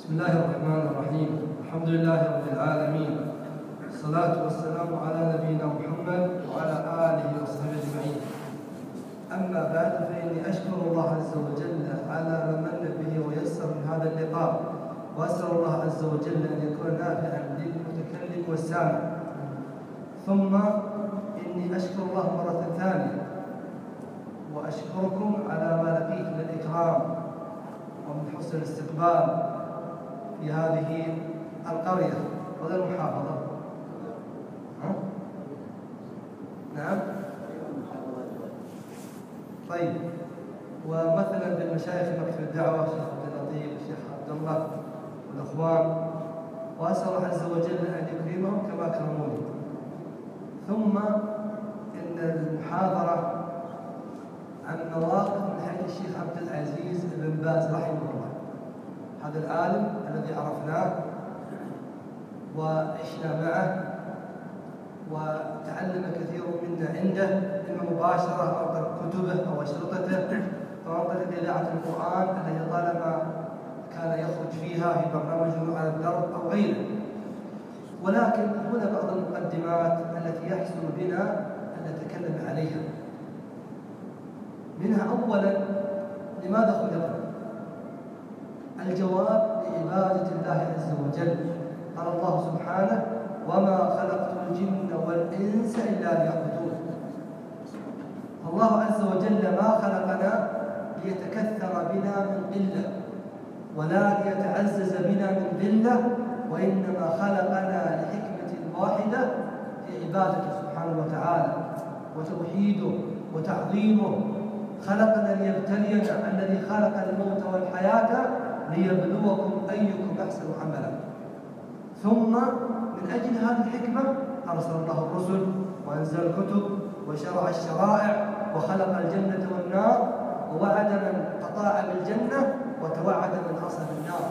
بسم الله الرحمن الرحيم. الحمد لله رب العالمين، الصلاة والسلام على نبينا محمد وعلى آله وصحبه أجمعين. أما بعد، فإني أشكر الله عز وجل على ما من به ويسر من هذا اللقاء، وأسأل الله عز وجل أن يكون نافعا للمتكلم والسامع. ثم إني أشكر الله مرة ثانية وأشكركم على ما لقيت من الإكرام ومن حسن الاستقبال في هذه القرية ولا المحافظة. نعم. طيب، ومثلا بالمشايخ مكتب الدعوة الشيخ عبد اللطيف والشيخ عبد الله والأخوان، وأسأل الله عز وجل أن يكرمهم كما كرموني. ثم إن المحاضرة عن مواقف من حيث الشيخ عبد العزيز بن باز رحمه الله، هذا العالم الذي عرفناه وعشنا معه وتعلم كثير منا عنده، إما مباشرة أو عن طريق كتبه أو أشرطته أو عن طريق إذاعة القرآن التي طالما كان يخرج فيها في برنامج على الدرب أو غيره. ولكن هنا بعض المقدمات التي يحسن بنا أن نتكلم عليها. منها أولا، لماذا خلقنا؟ الجواب لعبادة الله عز وجل. قال الله سبحانه: وما خلقت الجن والإنس إلا ليعبدون. الله عز وجل ما خلقنا ليتكثر بنا من قلة ولا ليتعزز بنا من ذلة، وإنما خلقنا لحكمة واحدة في عبادته سبحانه وتعالى وتوحيده وتعظيمه. خلقنا ليبتلينا، الذي خلق الموت والحياة ليبلوكم أيكم أحسن عملا. ثم من أجل هذه الحكمة أرسل الله الرسل وأنزل الكتب وشرع الشرائع وخلق الجنة والنار، ووعد من أطاع بالجنة وتوعد من عصى بالنار.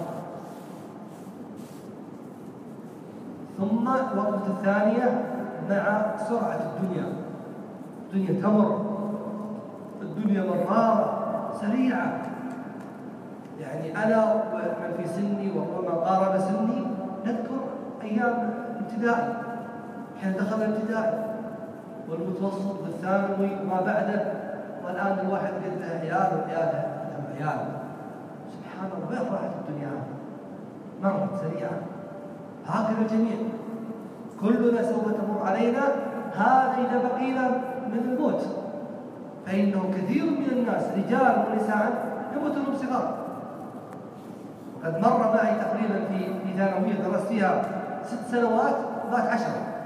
ثم الوقفة الثانية مع سرعة الدنيا تمر، الدنيا مرارة سريعة. يعني أنا ومن في سني وما قارب سني نذكر أيام ابتدائي، حين دخل الابتدائي والمتوسط والثانوي وما بعده، والآن الواحد قد له عيال وعيال. سبحان الله، وين راحت الدنيا؟ مرت سريعة. هكذا الجميع، كلنا سوف تمر علينا هذا إذا بقينا من الموت. فإنه كثير من الناس رجال ونساء يموتون بصغار. قد مر معي تقريبا في ثانوية درست فيها 6 سنوات ذات 10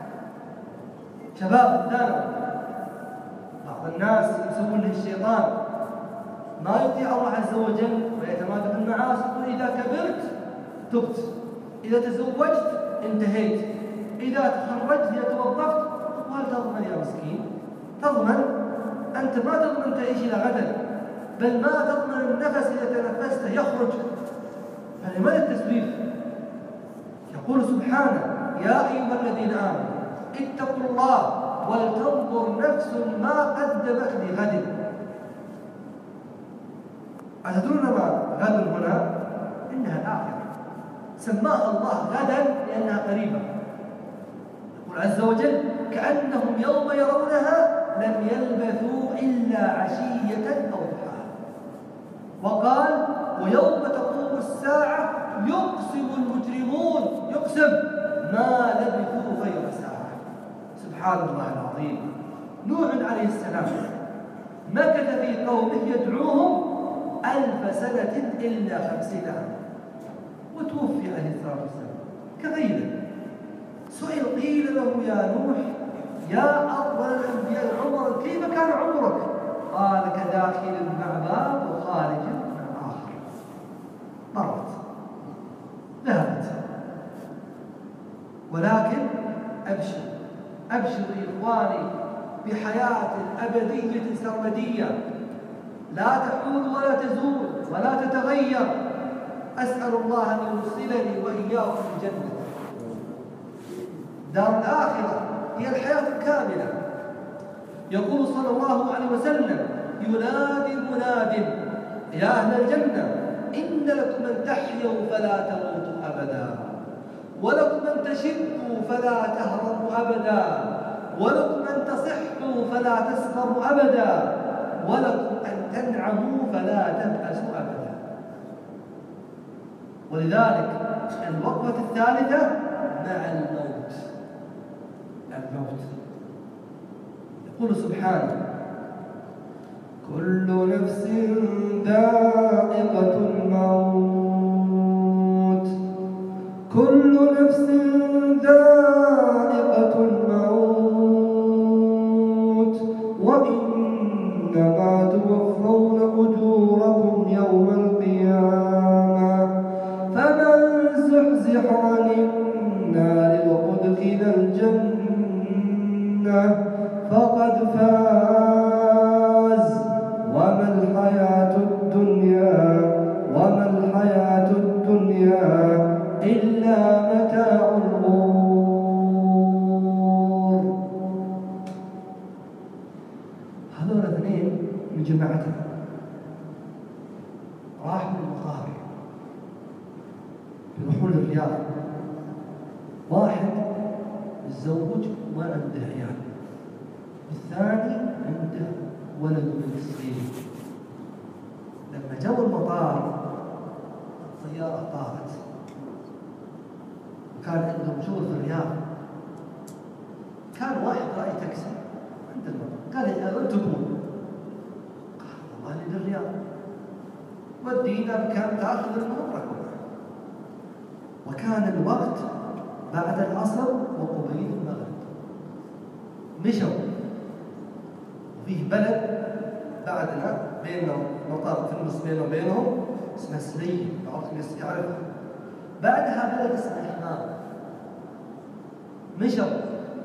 شباب الثانوي. بعض الناس يسوون له الشيطان، ما يطيع الله عز وجل ويتمادى في المعاصي، يقول إذا كبرت تبت، إذا تزوجت انتهيت، إذا تخرجت، إذا توظفت. وهل تضمن يا مسكين؟ تضمن؟ أنت ما تضمن تعيش إلى غدا، بل ما تضمن النفس إذا تنفسته يخرج. فلماذا التسويف؟ يقول سبحانه: يا أيها الذين آمنوا اتقوا الله ولتنظر نفس ما قدمت لغد. أتدرون ما غد هنا؟ إنها الآخرة. سماها الله غدا لأنها قريبة. يقول عز وجل: كأنهم يوم يرونها لم يلبثوا إلا عشية أو ضحاها. وقال: ويوم تقوم الساعة يقسم المجرمون، يقسم ما لبثوا غير ساعة. سبحان الله العظيم. نوح عليه السلام مكث في قومه يدعوهم 1000 سنة إلا 50 عاما، وتوفي عليه الصلاة والسلام كغيره. سئل قيل له: يا نوح، يا أفضل الأنبياء عمرا، كيف كان عمرك؟ قال: كداخل مع باب وخارج مع آخر. مرت ذهبت. ولكن أبشروا إخواني بحياة أبدية سرمدية لا تحول ولا تزول ولا تتغير. أسأل الله أن يوصلني وإياكم الجنة. دار الآخرة هي الحياة الكاملة. يقول صلى الله عليه وسلم: ينادي مناد: يا أهل الجنة إن لكم أن تحيوا فلا تموتوا أبدا، ولكم أن تشبوا فلا تهرموا أبدا، ولكم أن تصحوا فلا تسقموا أبدا، ولكم أن تنعموا فلا تبأسوا أبدا. ولذلك الوقفة الثالثة مع الموت. يقول سبحانه: كل نفس ذائقة الموت، كل نفس ذائقة الموت، وإنما توفون أجوركم يوم القيامة، فمن زحزح عن النار وأدخل الجنة فقد فاز، وما الحياة الدنيا إلا متاع الغرور. هذول الاثنين من جماعتنا راح من المطار يروحون الرياض، واحد متزوج وما عنده عيال، الثاني عنده ولد من الصغير. لما جو المطار الطيارة طارت، وكان عندهم شغل في الرياض. كان واحد رأي تاكسي عند المطار، قال: يا أنتم تبون؟ قال: والله للرياض، ودينا بكم تاخذ المرة. وكان الوقت بعد العصر وقبيل المغرب. مشوا، وفيه بلد بعدنا بيننا مطار في النص بينه وبينهم اسمه سليم، بعضكم يعرفها. بعدها بلد اسمه حمام. مشوا،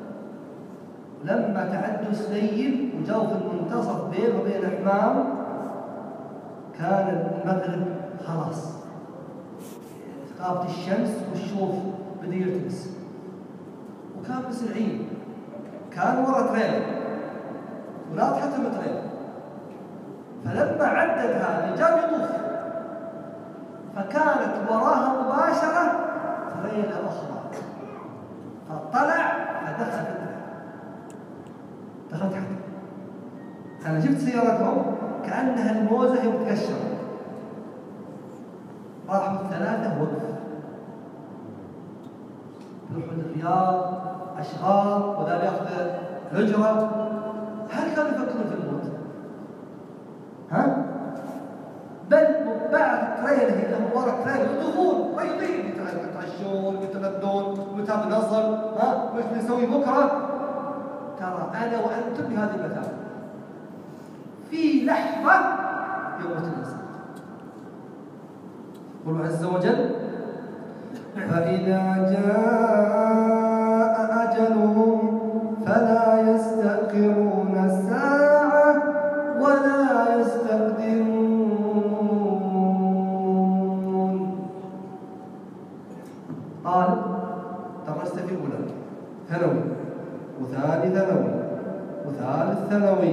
لما تعدوا سليم وجاوا في المنتصف بينه وبين حمام، كان المغرب خلاص، غابت الشمس والشوف بدأ يلتمس، وكان مسرعين. كان ورا تريل وناطحتهم تريل، فلما عدت هذه جاب يطوف، فكانت وراها مباشرة تريلة أخرى، فطلع فدخل في التريل، دخلت تحت. أنا شفت سيارتهم كأنها الموزة هي متكشرة. راحوا الثلاثة وقف، يروحوا الرياض أشغال، وذا ياخذ هجرة. هل كانوا يفكرون في الموت؟ ها؟ بل بعد تريله إلى ورا تريله يطوفون ريضين، يتعشون يتغدون متى بنصل، ها؟ وش بنسوي بكرة؟ ترى أنا وأنتم بهذه المثابة، في لحظة يموت الإنسان. يقول عز وجل: فإذا جاء أجلهم فلا يستأخرون ساعة ولا يستقدمون. قال: درست في أولى ثانوي وثاني ثانوي وثالث ثانوي،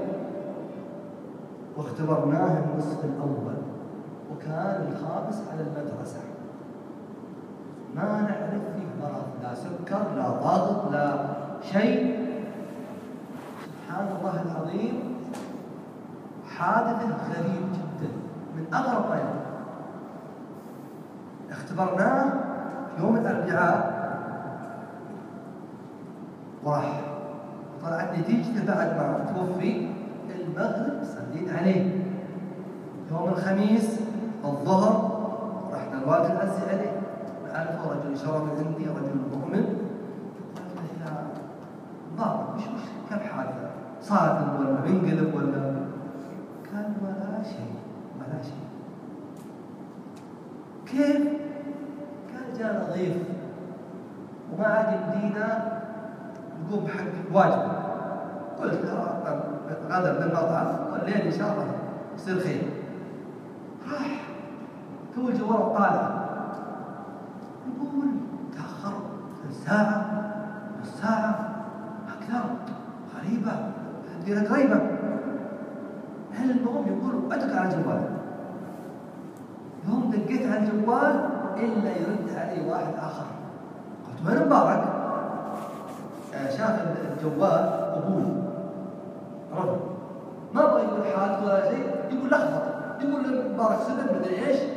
واختبرناه النصف الأول، وكان الخامس على المدرسة. ما نعرف فيه مرض، لا سكر لا ضغط لا شيء. سبحان الله العظيم، حادث غريب جدا من أغرب ما يكون. اختبرناه يوم الأربعاء وراح، طلعت نتيجته بعد ما توفي المغرب صليت عليه. يوم الخميس الظهر رحنا الوالد العزي عليه، أعرفه رجل شرف عندي، رجل مؤمن. قلت له: يا بابا وش كم حادثة؟ صادم ولا منقلب ولا؟ قال: ولا شيء ولا شيء. كيف؟ قال: جانا ضيف وما عاد يمدينا نقوم بحق واجب. قلت له: غدا بالمطعم والليل إن شاء الله يصير خير. راح تو الجوال طالع، يقول تأخر ساعة نص ساعة أكثر، غريبة ديرة غريبة. المهم يقول: أدق على جواله، يوم دقيت على الجوال إلا يرد علي واحد آخر. قلت وين مبارك؟ شاف الجوال قبول رفض، ما بغى يقول حالك ولا شيء، يقول لخبط، يقول مبارك سلم مدري ايش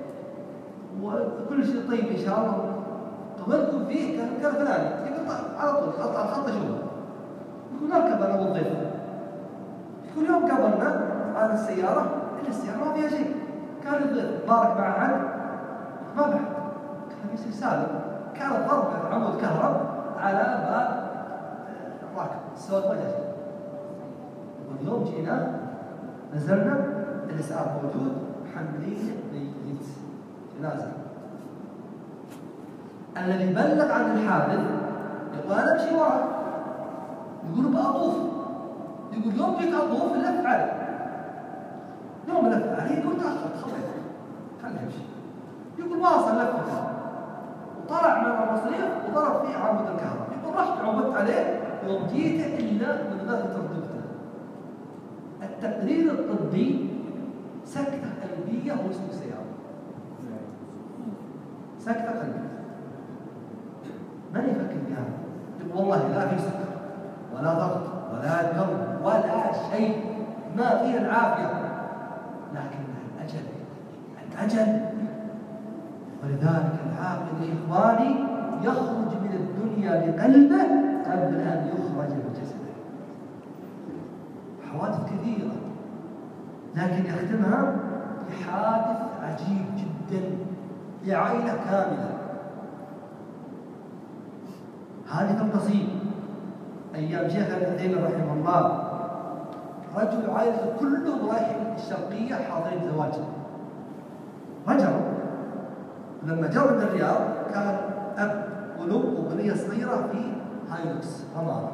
وكل شيء طيب ان شاء الله. طب وينكم فيه؟ قال فلان. يقول طيب على طول قطع الخط اشوفه. يقول نركب انا والضيف. كل يوم قابلنا على السياره الا السياره ما فيها شيء. كان الضيف مبارك مع احد ما بعد، كان في سالم، كانت ضربه عمود كهرب على باب الراكب السواق ما جاء شيء. واليوم جينا نزلنا الاسعاف موجود محملين ميت جنازه. الذي بلغ عن الحادث يقول انا امشي وراه، يقول بأطوف، يقول يوم جيت اطوف لف علي، يوم لف علي يقول تاخرت خطيت خليه يمشي. يقول واصل لفته وطلع من الرصيف وضرب فيه عمود الكهرباء. يقول رحت عودت عليه يوم جيت الا من غير ترددته. التقرير الطبي سكتة قلبية هو اسمه السيارة. سكتة قلبية من يفكر بها؟ يقول والله لا في سكر ولا ضغط ولا قلب ولا شيء، ما فيها العافية، لكن الأجل. ولذلك العاقل يا إخواني يخرج من الدنيا بقلبه قبل أن يخرج بجسده. حوادث كثيرة، لكن يختمها بحادث عجيب جدا لعائلة كاملة. حادث قصير أيام شيخ العثيمين رحمه الله. رجل عائلته كلهم رايحين الشرقية حاضرين زواجه. رجعوا لما جاءوا من الرياض كان أب وأم وبنية صغيرة في هايلوكس رمارة،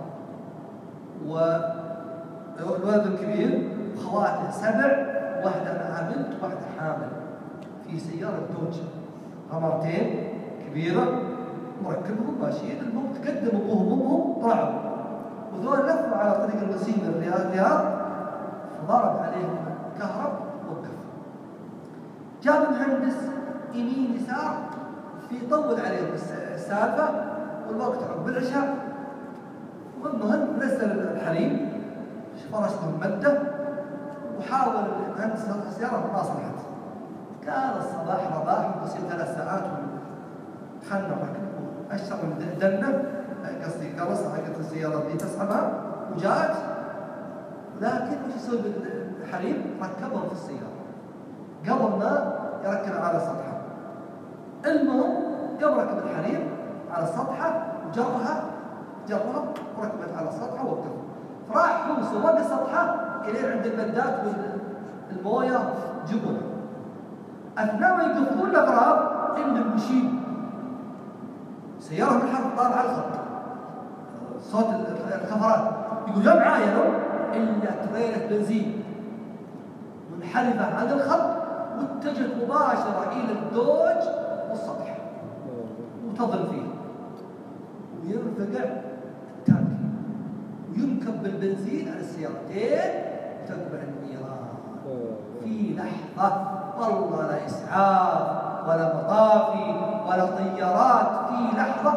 والولد الكبير وخواته 7، واحدة معها بنت واحدة حامل في سيارة دوج رمارتين كبيرة مركبهم ماشيين. المهم تقدم أبوهم وأمهم طلعوا وذول لفوا على طريق الوسيم الرياض فضرب عليهم كهرب وقف. جاب مهندس يمين يسار يطول عليهم السالفة والوقت عقب العشاء. والمهم نزل الحريم فرشتهم مدة وحاول المهندس السيارة ما صلحت. قال الصباح رباح بصير 3 ساعات خلنا ركب أشتغل دنة قصدي قرصة حقت السيارة اللي تسحبها وجاءت، لكن وش يسوي بالحريم؟ ركبهم في السيارة قبل ما يركب على سطحها. المهم قبل ركب الحريم على سطحها وجرها وركبت على سطحها ووقف. راح يوصل وقف سطحها إلى عند المدات والموية جبنة. أثناء ما يقفون الأغراض عندهم مشيب سيارة من الحرب طالعة على الخط صوت الخفرات. يقول يا معايا لو إلا تريلة بنزين منحرفة عن الخط واتجهت مباشرة إلى الدوج والسطح وتظل فيه ويرفقع التانك وينكب بالبنزين على السيارتين وتتبع النيران في لحظة. والله لا إسعاف ولا مطافي ولا طيارات، في لحظة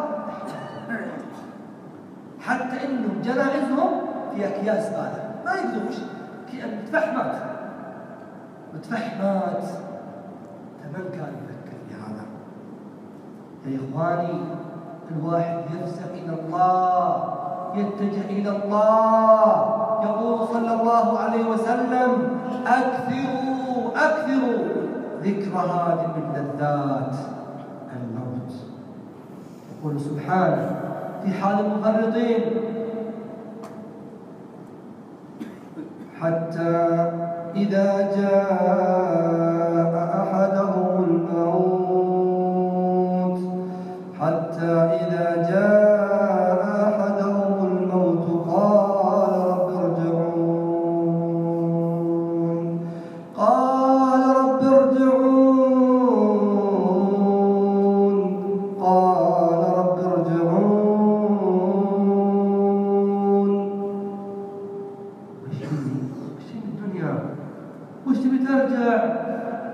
حتى إنهم جنائزهم في أكياس زبالة ما يقدروش متفحمات. فمن كان يفكر في هذا؟ يا إخواني الواحد يفزع إلى الله، يتجه إلى الله. يقول صلى الله عليه وسلم أكثروا ذكر هادم اللذات الموت. يقول سبحانه في حال المفرطين حتى إذا جاء أحدهم الموت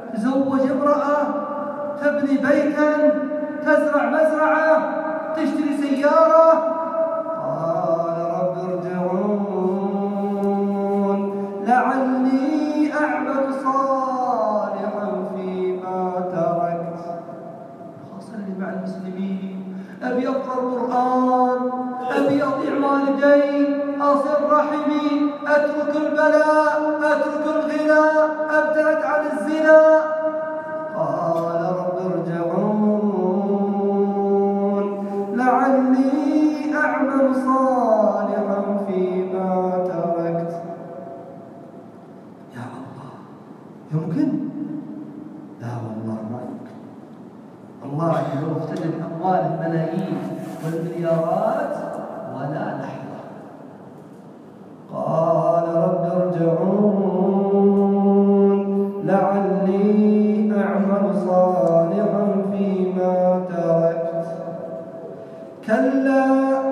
تزوج امرأة، تبني بيتا، تزرع مزرعة، تشتري سيارة. قال رب ارجعون لعلي أعمل صالحا فيما تركت. أصلي مع المسلمين، أبي أقرأ القرآن، أبي أطيع والدي، أصل رحمي، أترك البلاء، أترك الغنى، أبتعد عن الزنا. قال رب ارجعون لعلي أعمل صالحا فيما تركت. يا الله، يمكن؟ لا والله ما يمكن. الله يفتدي أموال الملايين والمليارات ولا لحظة. قال رب ارجعون لعلي أعمل صالحا فيما تركت. كلا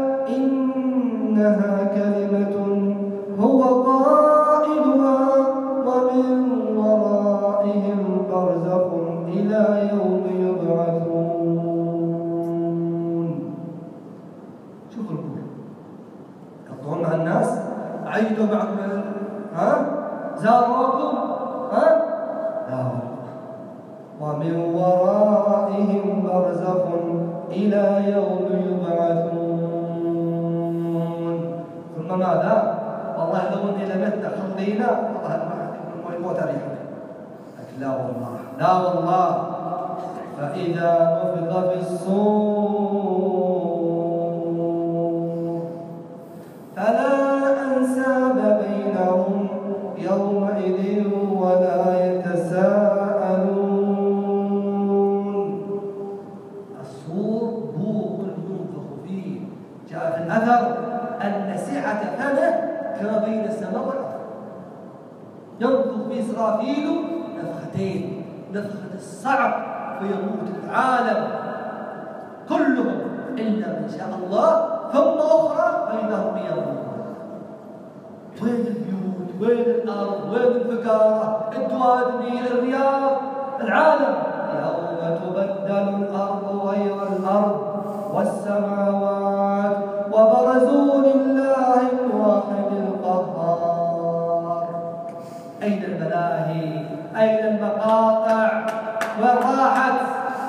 إنها كلمة هو قائلها ومن ورائهم برزخ إلى يوم يبعثون. شوفوا الكفر يقطعون مع الناس، عيدوا معكم، زاروكم، لا والله. ومن ورائهم برزخ إلى يوم يبعثون. ثم ماذا؟ والله لو اني لم اتخذ لينا والله ما يموت عليهم. لا والله، لا والله. فإذا نفخ في الصور فلا أنساب بينهم يومئذ ولا يتساءلون. الصور بوق ينفخ فيه. جاء في الأثر أن سعة فمه كما بين السماء والأرض. ينفخ في إسرافيل نفختين، نفخة الصعق فيموت العالم كلهم إلا من شاء الله، ثم أخرى فإذا هم يموتون. وين البيوت؟ وين الأرض؟ وين الفقارة؟ الدوادمي، الرياض، العالم. يوم تبدل الأرض غير الأرض والسماوات وبرزوا لله الواحد القهار. أين الملاهي؟ أين المقاطع؟ وين راحت؟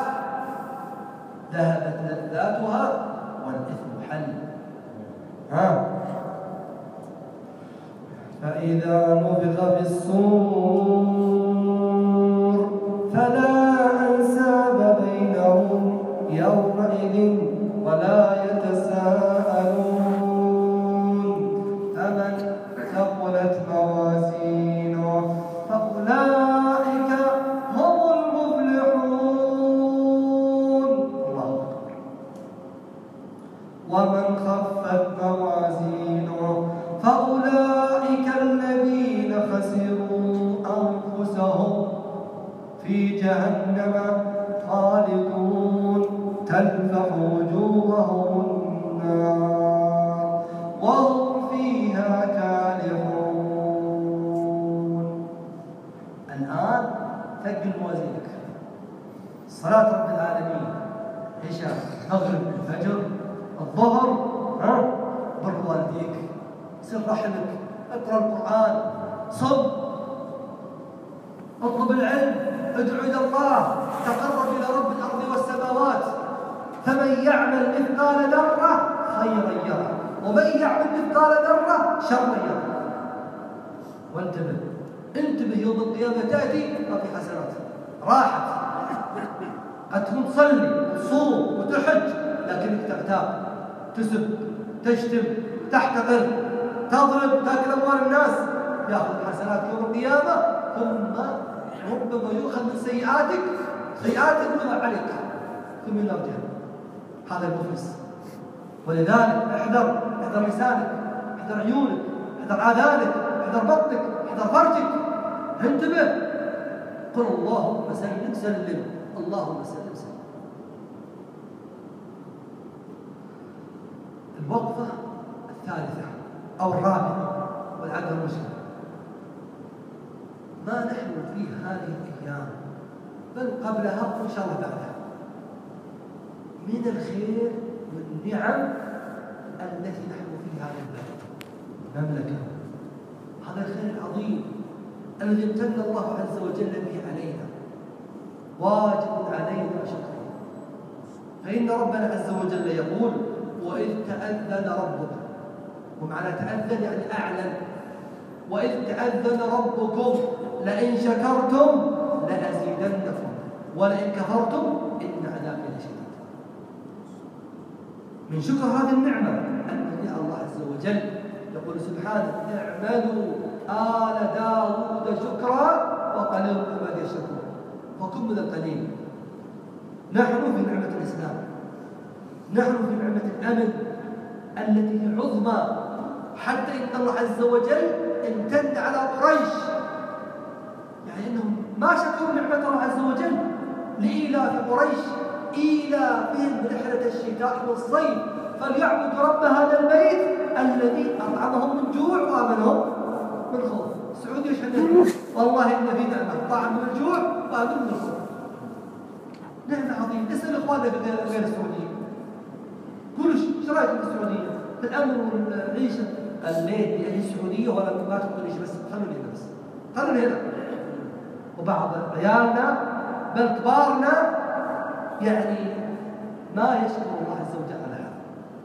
ذهبت لذاتها والإثم حل. فإذا نفخ في الصور فلا أنساب بينهم يومئذ ولا يتساءلون. فمن ثقلت موازينه فأولئك هم المفلحون. الله أكبر. ومن خفت موازينه فأولئك الذين خسروا أنفسهم في جهنم خالدون تلفح وجوههم النار وهم فيها كالحون. الآن ثقل موازينك. صلاة رب العالمين، عشاء، مغرب، الفجر، الظهر، بر والديك، سر رحمك، اقرأ القرآن، صم، اطلب العلم، ادعو إلى الله، تقرب إلى رب الأرض والسماوات. فمن يعمل مثقال ذرة خيرا يره ومن يعمل مثقال ذرة شرا يره. وانتبه، انتبه، يوم القيامة تأتي ما في حسنات، راحت. قد تكون تصلي وتصوم وتحج لكنك تغتاب، تسب، تشتم، تحتقر، تضرب، تاكل أموال الناس. يأخذ حسنات يوم القيامة ثم ربما يؤخذ من سيئاتك وما عليك ثم يرجع. هذا المفلس. ولذلك احذر لسانك، احذر عيونك، احذر آذانك، احذر بطنك، احذر فرجك. انتبه، قل اللهم سلم سلم، اللهم سلم سلم. الوقفة الثالثة أو الرابعة والعقل المسلم. ما نحن في هذه الأيام بل قبلها وإن شاء الله بعدها، من الخير والنعم التي نحن في هذا البلد مملكة. هذا الخير العظيم الذي امتن الله عز وجل به علينا، واجب علينا شكره. فإن ربنا عز وجل يقول: وإذ تأذن ربك. ومعنى تأذن يعني أعلن. وإذ تأذن ربكم لئن شكرتم لأزيدنكم ولئن كفرتم إن عذابي لشديد. من شكر هذه النعمة أن الله عز وجل يقول سبحانه: اعملوا آل داود شكرا وقليل من عبادي الشكور. وكن من القليل. نحن في نعمة الإسلام، نحن في نعمة الأمن التي هي عظمى، حتى إن الله عز وجل امتن على قريش، يعني أنهم ما شكروا نعمة الله عز وجل لإيلاف قريش إيلافهم رحلة الشتاء والصيف فليعبدوا رب هذا البيت الذي أطعمهم من جوع وآمنهم من خوف. السعودية ايش عندنا؟ والله إن في نعمة، طعم من الجوع وآمن من الخوف. نعمة عظيمة. اسأل إخواننا في غير السعودية، قولوا ايش رايكم بالسعودية في الأمن والعيشة؟ الليل يعني السعودية ولا ما تقول ليش، بس خلوني هنا، بس خلوني هنا. وبعض عيالنا بل كبارنا يعني ما يشكر الله عز وجل على هذا.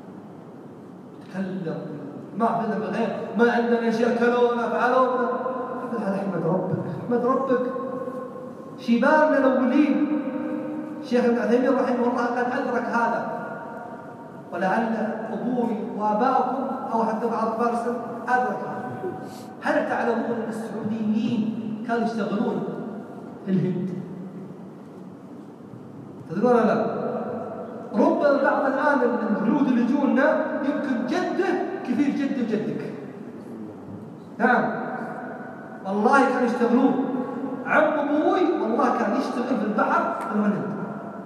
يتكلم ما عندنا بالغير، ما عندنا شيء، كلونا فعلونا. احمد ربك، احمد ربك. شبابنا الأولين الشيخ ابن عثيمين رحمه الله قد أدرك هذا، ولعل أبوي وآباؤكم أو حتى بعض فارس أدرك هذا. هل تعلمون أن السعوديين كانوا يشتغلون في الهند؟ تدرون لا؟ ربما بعض الآن الهنود اللي يجونا يمكن جده كثير جد وجدك. نعم والله كانوا يشتغلون. عم أبوي والله كان يشتغل في البحر في الهند.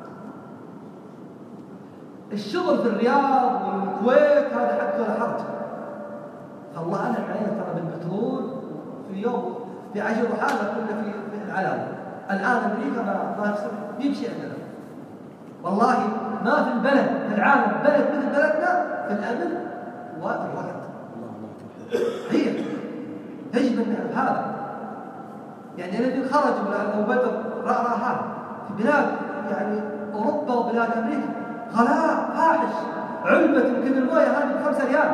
الشغل في الرياض والكويت هذا حتى ولا حرج. فالله أنا علينا ترى بالبترول في يوم في 10 حالة كنا في العلالي. الآن أمريكا ما يمشي عندنا. والله ما في البلد في العالم بلد مثل بلدنا في الأمن والرغد. هي يجب أن نعرف هذا. يعني الذين خرجوا أو بدر رأى هذا في بلاد يعني أوروبا وبلاد أمريكا غلاء فاحش. علبة يمكن المويه هذه ب5 ريال.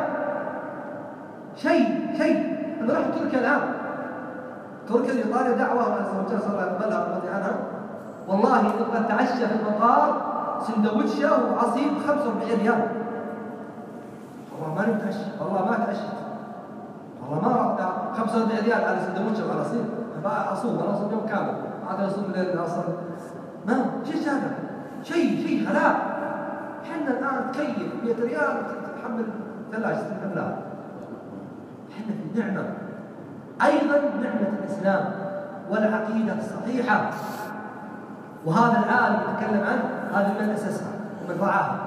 شيء. أنا رحت تركيا الآن. تركيا لإيطاليا دعوة عز وجل صلى الله عليه وسلم رضي عنها. والله نبغى نتعشى في المطار سندوتشة وعصير ب45 ريال. والله ما نتعشى، والله ما تعشيت، والله ما رحت 45 ريال على سندوتشة وعصير. أصوم أنا أصوم يوم كامل، عاد أصوم من الليل أصلا ما شيء هذا شيء غلاء. حنا الآن تكيف 100 ريال تحمل ثلاجة تحملها. حنا في نعمة. أيضا نعمة الإسلام والعقيدة الصحيحة، وهذا العالم يتكلم عنه، هذا من أسسها ومن رعاها.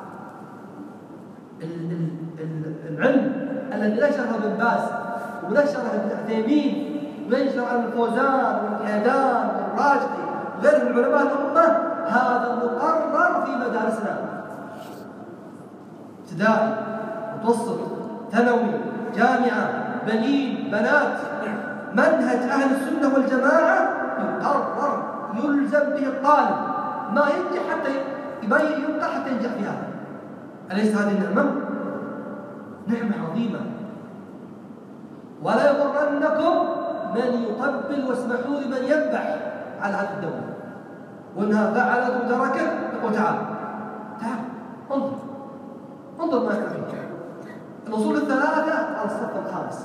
العلم الذي نشره ابن باز ونشره ابن عثيمين ونشره الفوزان والحيدان والراجحي وغير من علماء الأمة، هذا مقرر في مدارسنا ابتدائي متوسط ثانوي جامعة بنين بنات. منهج أهل السنة والجماعة يقرر يلزم به الطالب، ما ينجح حتى يبقى حتى ينجح فيها. أليس هذه النعمة؟ نعمة عظيمة. ولا يغرنكم من يطبل واسمحوا لمن ينبح على هذه الدولة وإنها فعلت وتركت. يقول تعال انظر ما يفعل. الأصول الثلاثة الصف الخامس.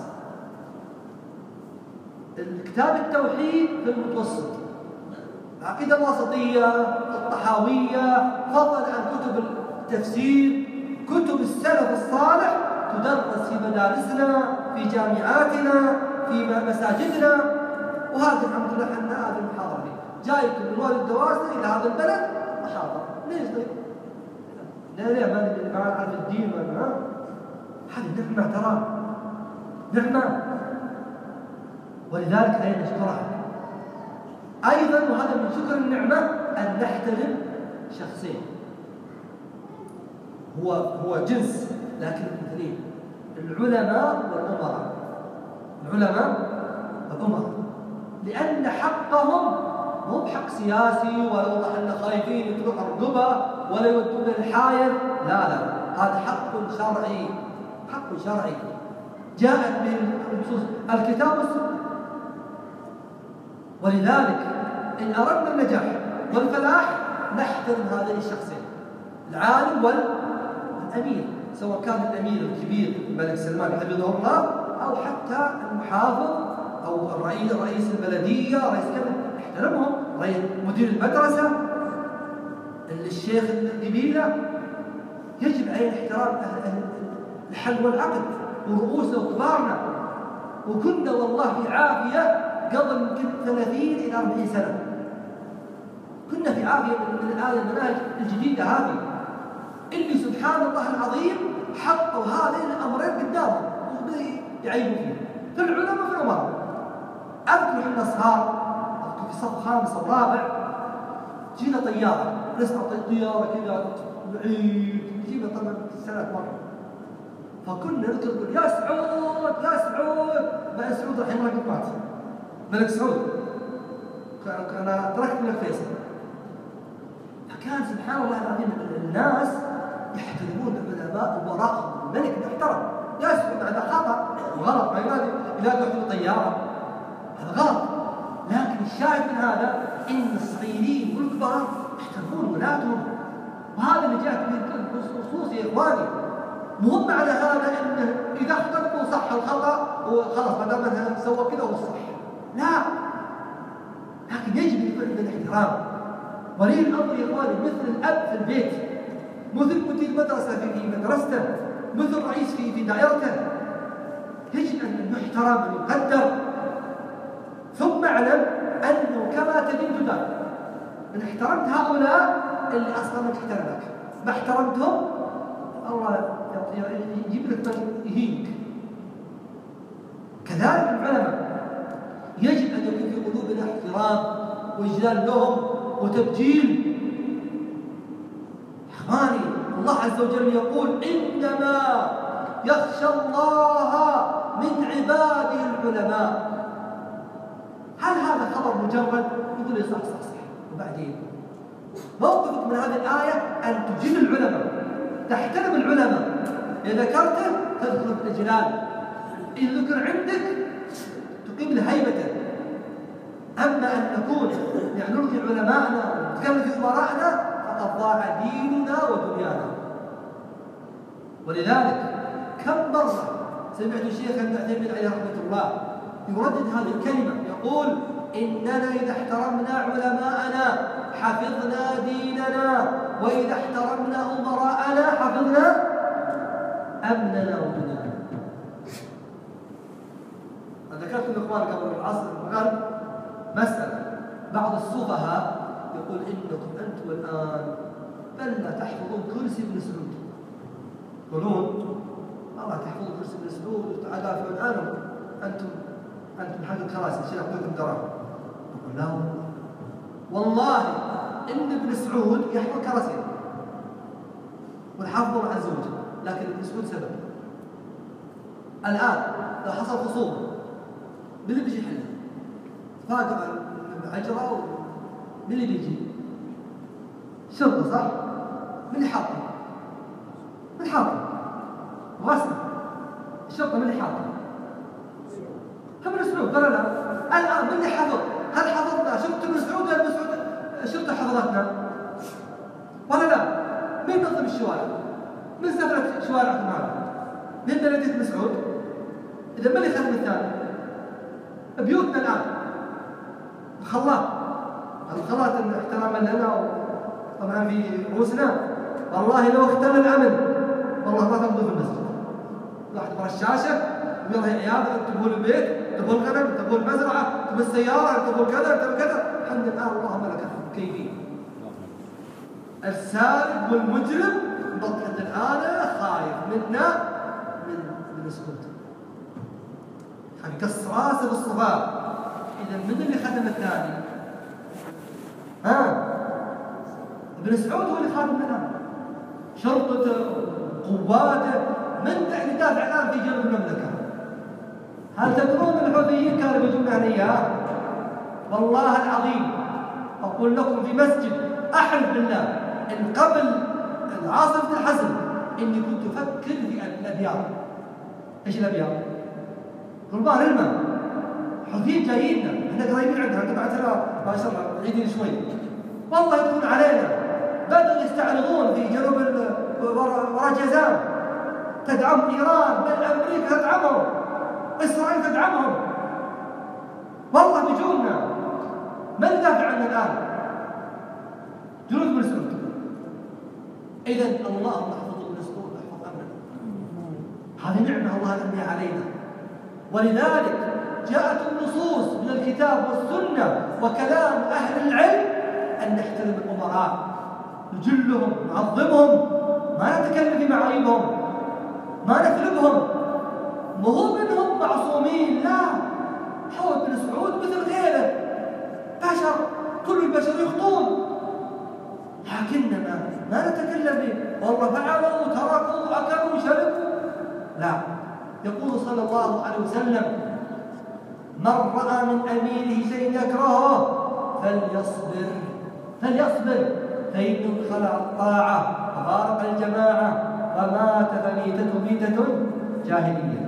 الكتاب التوحيد في المتوسط، العقيدة الوسطية، الطحاوية، فضلا عن كتب التفسير، كتب السلف الصالح تدرس في مدارسنا في جامعاتنا في مساجدنا. وهذا الحمد لله حنا هذه المحاضرة جايكم من والد الدواسة إلى هذا البلد محاضرة. ليش طيب؟ لا ما نعرف الدين ولا هذه نعمة ترى نعمة، ولذلك علينا نشكرها. أيضا وهذا من شكر النعمة أن نحترم شخصين، هو جنس لكن اثنين، العلماء والأمراء. العلماء والأمراء، لأن حقهم مو بحق سياسي ولا والله احنا خايفين يتروح الرقبة ولا يودون الحاير، لا هذا حق شرعي، حق شرعي جاءت به النصوص الكتاب والسنة. ولذلك إن أردنا النجاح والفلاح نحترم هذين الشخصين، العالم والأمير، سواء كان الأمير الكبير الملك سلمان حفظه الله أو حتى المحافظ أو رئيس البلدية، رئيس كذا، نحترمهم، مدير المدرسة، الشيخ القبيلة، يجب علينا احترام الحل والعقد ورؤوسنا وكبارنا. وكنا والله في عافية قبل يمكن 30 إلى 40 سنة، كنا في عافية من الآن المناهج الجديدة هذه اللي سبحان الله العظيم حطوا هذين الأمرين قدامهم ويعيبوا فيه، في العلماء في الأمراء. أذكر إحنا صغار، أذكر في صف خامس أو رابع جينا طيارة، نسمع طيارة كذا بعيد، جينا طبعا سنة مرة، فكنا نقول يا سعود يا سعود، مع سعود رحمه الله قد مات، ملك سعود، أنا تركت ملك فيصل. فكان سبحان الله العظيم الناس يحترمون العلماء وراءهم، الملك محترم، يا سعود هذا خطأ وغلط، ما ينادي يحترم طيارة، هذا غلط. لكن الشاهد من هذا إن الصغيرين والكبار يحترمون ولادهم، وهذا اللي جاءت به النصوص يا إخواني. مهم على هذا إنه إذا اختلفوا صح الخطأ وخلاص ما دام سوى كذا هو الصح، لا، لكن يجب يكون عندنا احترام. ولي الأمر يا إخواني مثل الأب في البيت، مثل مدير مدرسة في مدرسته، مثل رئيس في دائرته، يجب أن يحترم ويقدر. ثم اعلم أنه كما تدين تدان، إن احترمت هؤلاء اللي أصلا ما تحترمك، ما احترمتهم الله يجيب لك من يهينك. كذلك العلماء يجب أن يكون في قلوبنا احترام وإجلال لهم وتبجيل. إخواني الله عز وجل يقول إنما يخشى الله من عباده العلماء. هل هذا خبر مجرد يقول لي صح وبعدين موقفك من هذه الآية أن تجل العلماء، تحترم العلماء، إذا ذكرته تذكر بالإجلال، إذا ذكر عندك تقيم لهيبته. أما أن نكون نلغي علماءنا ونتكلم في أمراءنا فقد ضاع ديننا ودنيانا. ولذلك كم مرة سمعت الشيخ ابن عثيمين عليه رحمة الله يردد هذه الكلمة، يقول إننا إذا احترمنا علماءنا حفظنا ديننا، وإذا احترمنا أمراءنا حفظنا أمننا ودنيانا. ذكرت الإخوان قبل العصر المغرب مسألة، بعض السفهاء يقول إنكم أنتم الآن بل لا تحفظون كرسي ابن سعود، يقولون والله تحفظون كرسي ابن سعود وتعالوا عنهم، أنتم حق الكراسي شيء أعطيكم دراهم. يقول لا والله إن ابن سعود يحفظ كراسي والحفظ الله عز وجل، لكن ابن سعود سبب. الآن لو حصل خصومة من اللي بيجي يحلها؟ فاقع العجرة من اللي بيجي؟ شرطة صح؟ من اللي حاطه؟ من حاطه؟ غصب الشرطة من اللي حاطه؟ ابن سعود ولا لا؟ الآن من اللي حفظ؟ هل حفظنا شرطة ابن سعود ولا ابن سعود الشرطة حفظتنا؟ ولا لا؟ مين نظم الشوارع؟ من سفرت شوارعكم هذا؟ من بلدية ابن سعود؟ إذا من اللي خدم الثاني؟ بيوتنا الآن الخلاط احتراما لنا طبعا في رؤوسنا، والله لو اختل الأمن والله ما تمضي في المسجد، واحد برا الشاشة ويلا يا عيال تبغون البيت، تبغون الغنم، تبغون المزرعة، تبغون السيارة، تبغون كذا تبغون كذا. الحمد لله اللهم لك كيفين. السارق والمجرم بطلت الآن خايف منا من سكوت، يعني قص راسه بالصفار. إذا من اللي خدم الثاني؟ ها؟ ابن سعود هو اللي خادم الآن، شرطته قواته من اللي دافع الآن في جنوب المملكة. هل تدرون الحوثيين كانوا بيجون هنا إياه؟ والله العظيم أقول لكم في مسجد أحلف بالله إن قبل عاصفة الحزم إني كنت أفكر في الأبيار. إيش الأبيار؟ قربان الماء، حوثيين جاييننا، احنا قريبين عندها، تبعتنا ما شاء الله بعيدين شوي، والله يدخلون علينا، بدأوا يستعرضون في جنوب وراء جازان، تدعم إيران، بل أمريكا تدعمهم، إسرائيل تدعمهم، والله بيجونا. من يدافع عنا الآن؟ جنود بن سعود. إذا الله يحفظ بن سعود ويحفظ أمرنا، هذه نعمة الله أمني علينا. ولذلك جاءت النصوص من الكتاب والسنة وكلام أهل العلم أن نحترم الأمراء، نجلهم، نعظمهم، ما نتكلم في معايبهم، ما نثلبهم. مو منهم معصومين، لا، حول بن سعود مثل غيره، بشر، كل البشر يخطون، لكننا ما نتكلم به، والله فعلوا تركوا أكلوا شربوا، لا. يقول صلى الله عليه وسلم: من رأى من أميره شيء يكرهه فليصبر فإن خلع الطاعة وفارق الجماعة ومات فميتة ميتة جاهلية.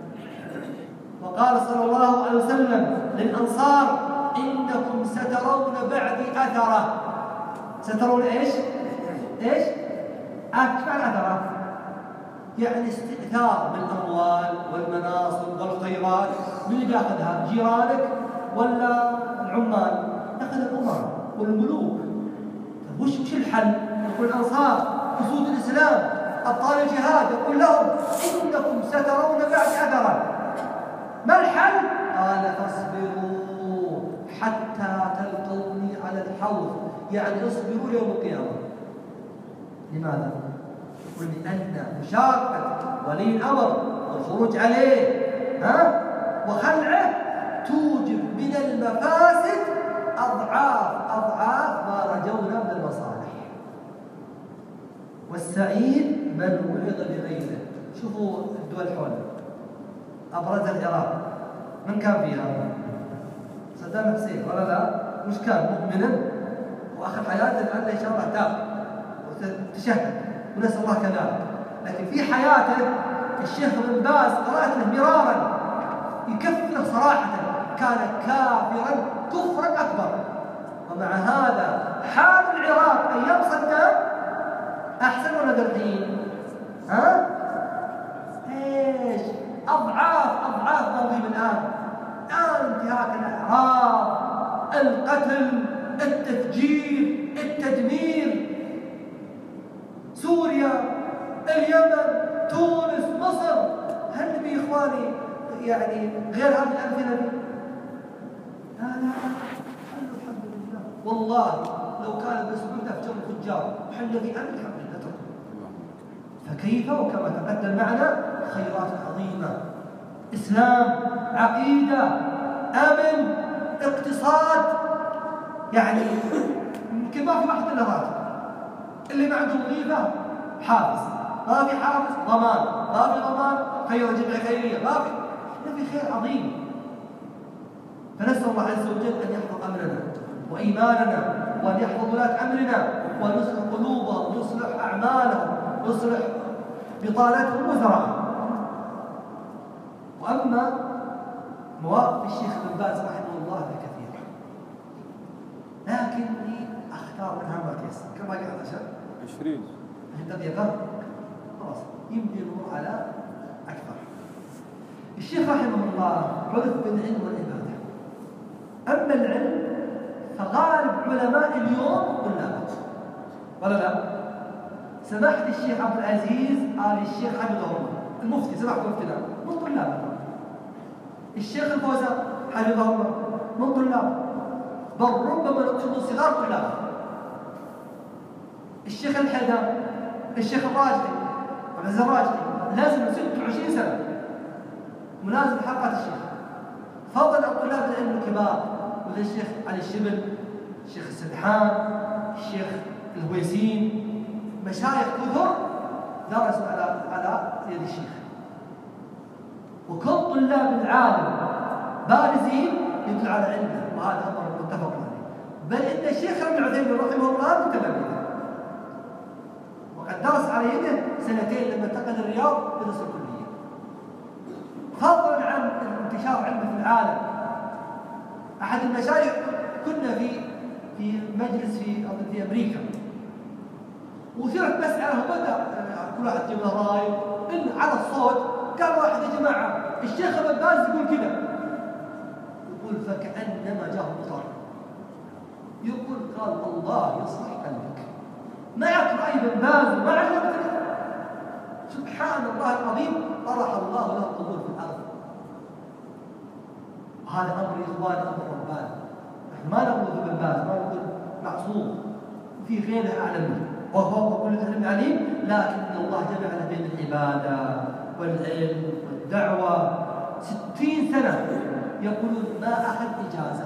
وقال صلى الله عليه وسلم للأنصار: إنكم سترون بعدي أثرة. سترون إيش؟ إيش معنى أثرة؟ يعني استئثار بالأموال والمناصب والخيرات. من اللي بياخذها؟ جيرانك ولا العمال؟ ياخذ الأمراء والملوك. طيب وش الحل؟ يقول الأنصار أسود الإسلام أبطال الجهاد، يقول لهم: إنكم سترون بعد أثرا. ما الحل؟ قال: فاصبروا حتى تلقوني على الحوض، يعني اصبروا يوم القيامة. لماذا؟ يقول: لأن مشاقة ولي الأمر والخروج عليه وخلعه توجب من المفاسد أضعاف ما رجونا من المصالح. والسعيد من وعظ بغيره. شوفوا الدول حولنا، أبرزها العراق، من كان فيها؟ صدام حسين ولا لا؟ مش كان مؤمنا وآخر حياته لعله إن شاء الله تاب وتشهد ونسأل الله كذلك. لكن في حياته الشيخ بن باز قرأت له مرارا يكفره صراحة، كان كافرا كفرا أكبر. ومع هذا حال العراق أيام صدام أحسن ولا الحين؟ إيش؟ أضعاف موضوع الآن انتهاك الأعراض، القتل، التفجير، التدمير. سوريا، اليمن، تونس، مصر، هل بي إخواني يعني غير هذه الأمثلة دي؟ لا الحمد لله. والله لو كان ابن سعود أفجر الفجار وحل في أمن الحمد لله. فكيف وكما تقدم معنا خيرات عظيمة، إسلام، عقيدة، أمن، اقتصاد. يعني يمكن ما في واحد إلا راتب، اللي ما عنده وظيفة حافز، ما في حافز ضمان، ما في ضمان خير جمعية خيرية، ما في خير عظيم. فنسأل الله عز وجل أن يحفظ أمرنا وإيماننا، وأن يحفظ ولاة أمرنا، وأن يصلح قلوبهم، ويصلح أعمالهم، ويصلح بطانتهم وثراءهم. وأما مواقف الشيخ بن باز رحمه الله كثيرة، لكني أختار منها ما تيسر. كم باقي هذا شهر؟ 20 دقيقة، خلاص يمكن نمر على أكثر. الشيخ رحمه الله عرف بالعلم والعبادة. أما العلم فغالب علماء اليوم طلابه، ولا لا؟ سماحة الشيخ عبد العزيز آل الشيخ حفظه الله المفتي، سماحة مفتنا من طلابه. الشيخ الفوزان حفظه الله من طلابه، بل ربما نقول صغار طلابه. الشيخ الحيدان، الشيخ الراجحي، عبد العزيز الراجحي لازم 26 سنة ملازم حلقة الشيخ، فضل عن طلاب العلم الكبار مثل الشيخ علي الشبل، الشيخ السدحان، الشيخ الهويسين، مشايخ كثر درسوا على يد الشيخ. وكل طلاب العالم بارزين يدل على علمه، وهذا امر متفق عليه. بل ان الشيخ ابن عثيمين رحمه الله متلمذ، وقد درس على يده سنتين لما انتقل الرياض يدرس الكليه. فضلا عن انتشار علمه في العالم، احد المشايخ كنا في مجلس في امريكا، وثيرت مساله وبدا كل واحد يجيب له راي ان على الصوت. قال واحد يا جماعه الشيخ ابن باز يقول كذا، يقول فكانما جاء مطر، يقول قال الله يصلح قلبك، معك راي ابن باز ومعك نقطه. سبحان الله العظيم، طرح الله له القبول في الارض. هذا امر يا اخوان امر رباني. نحن ما نقول ابن باز، ما نقول معصوم، في غيره اعلم منه وهو كل علم عليم، لكن الله جمع بين العباده والعلم والدعوه. 60 سنه يقولون ما اخذ اجازه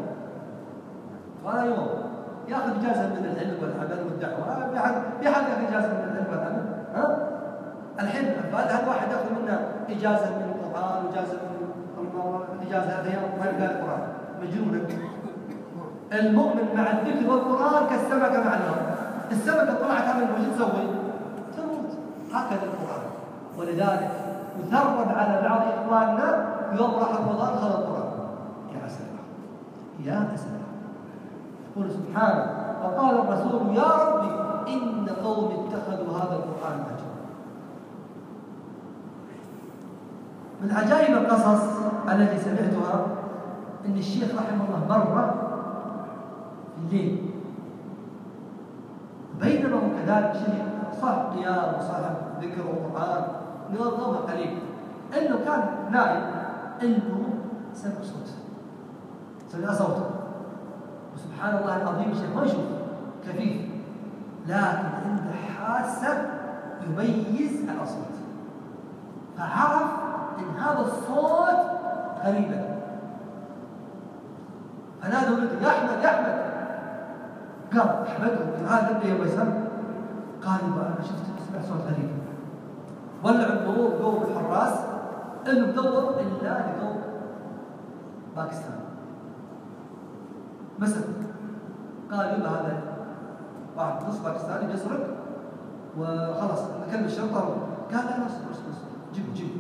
ولا يوم ياخذ اجازه من العلم والعمل والدعوه. بحد ياخذ اجازه من العلم والعمل؟ الحين هل واحد ياخذ منا اجازه من القران واجازه من اجازه هذه ما يبقى القران؟ مجنون. المؤمن مع الذكر والقران كالسمكه مع الماء. السمكه طلعت على الموج تسوي؟ تموت. هكذا القران. ولذلك يثرب على بعض اخواننا يوم راح رمضان خذ القران. يا سلام يا سلام. يقول سبحانه وقال الرسول يا ربي ان قومي اتخذوا هذا القران مهجورا. من عجائب القصص التي سمعتها ان الشيخ رحمه الله مره في الليل، بينما هو كذلك شيء صاحب قيام وصاحب ذكر وقرآن نظامه قريب، انه كان نائم انه سمع صوته وسبحان الله العظيم الشيخ ما يشوف كفيف، لكن عنده حاسه يميز الاصوات، فعرف ان هذا الصوت غريبا، فنادوا له يا احمد يا احمد. قال احمد هذا اللي يبغى يسمع. قال انا سمعت صوت غريب. ولع الضوء قوم الحراس انه مدور الا لقوم باكستان. مثلا قال يبا هذا واحد نص باكستاني بيسرق وخلاص نكلم الشرطه. قال لا نص جيبوا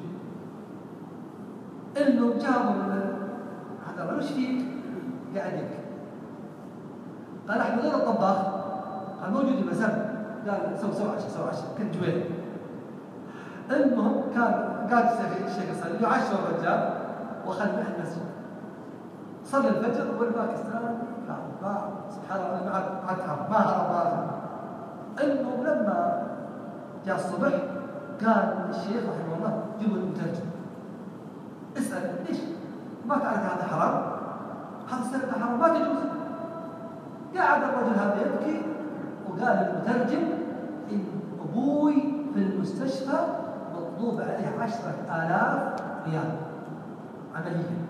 انه جابوا هذا وش فيك؟ قاعد يبكي. قال احمد وين الطباخ؟ قال موجود المساء. قال سووا عشاء كنت جويل. المهم كان قاعد الشيخ يصلي وعشوا الرجال واخذ معه المسجد. صلى الفجر والباكستان سبحان الله ما هرب. المهم لما جاء الصبح قال الشيخ رحمه الله جيبوا المترجم اسال ليش ما تعرف هذا حرام؟ هذا السرقه حرام ما تجوز. قعد الرجل هذا يبكي وقال للمترجم ان ابوي في المستشفى مطلوب عليه 10,000 ريال عمليا.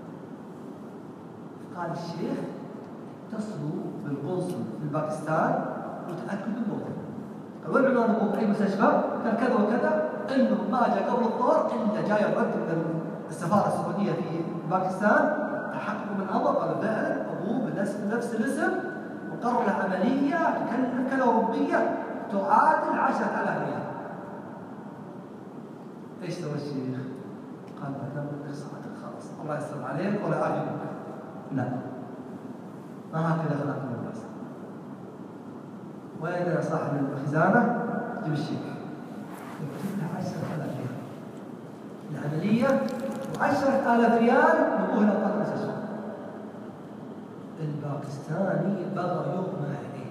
قال الشيخ اتصلوا بالقنصل في باكستان وتاكدوا من الموضوع. قال وين عنوان ابوك في اي مستشفى؟ قال كذا وكذا. انه ما جاء قبل الظهر الا جاي الرد من السفاره السعوديه في باكستان تحققوا من الامر. قال فعلا ابوه بنفس الاسم وقرر له عمليه تكلف كذا اوروبيه تعادل 10,000 ريال. ايش سوى الشيخ؟ قال ما دام بدك صلاتك خلاص الله يستر عليك ولا اعجبك. لا ما هكذا اخلاق الناس. وين صاحب الخزانه؟ جيب الشيك يكتب له 10,000 ريال العمليه و10,000 ريال نقول له طلع المستشفى. الباكستاني بغى يغمى عليه.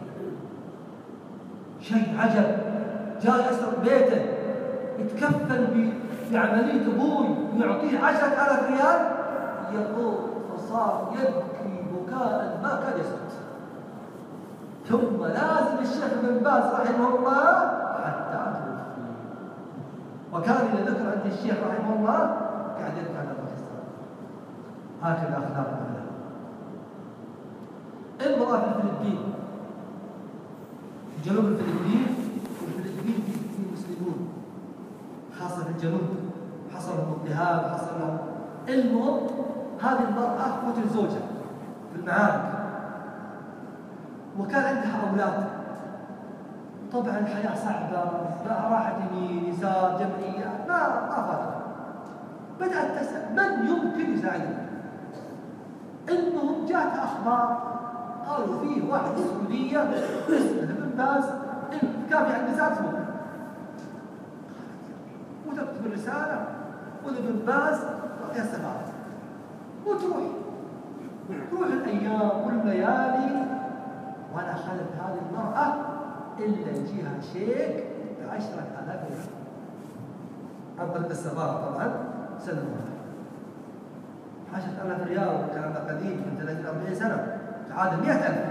شيء عجب. جاء يسرق بيته يتكفل بعمليه ابوي ويعطيه 10,000 ريال. يقول فصار يبكي بكاء ما كان يسكت. ثم لازم الشيخ ابن باز رحمه الله حتى توفي. وكان إذا ذكر عند الشيخ رحمه الله قاعد يركع على باكستان. هكذا أخلاق العلماء. امرأة سوى في الفلبين، في جنوب الفلبين، والفلبين فيه مسلمون خاصة في الجنوب، حصل لهم اضطهاد، حصل لهم. المهم هذه المرأة قتل زوجها في المعارك، وكان عندها أولاد. طبعا الحياة صعبة، راحت يمين يسار جمعيات، ما فاتها. بدأت تسأل من يمكن يساعدها. المهم جاءت أخبار قالوا فيه واحد في السعودية اسمه ابن باز، كان في عند رسالة اسمه، وتكتب الرسالة وابن باز تعطيها السفارة تروح الأيام والليالي، ولا خلت هذه المرأة إلا يجيها شيك ب10,000 ريال عن طريق السفارة. طبعا سلموها 10,000 ريال، كان قديم من 30-40 سنة، تعادل 100,000.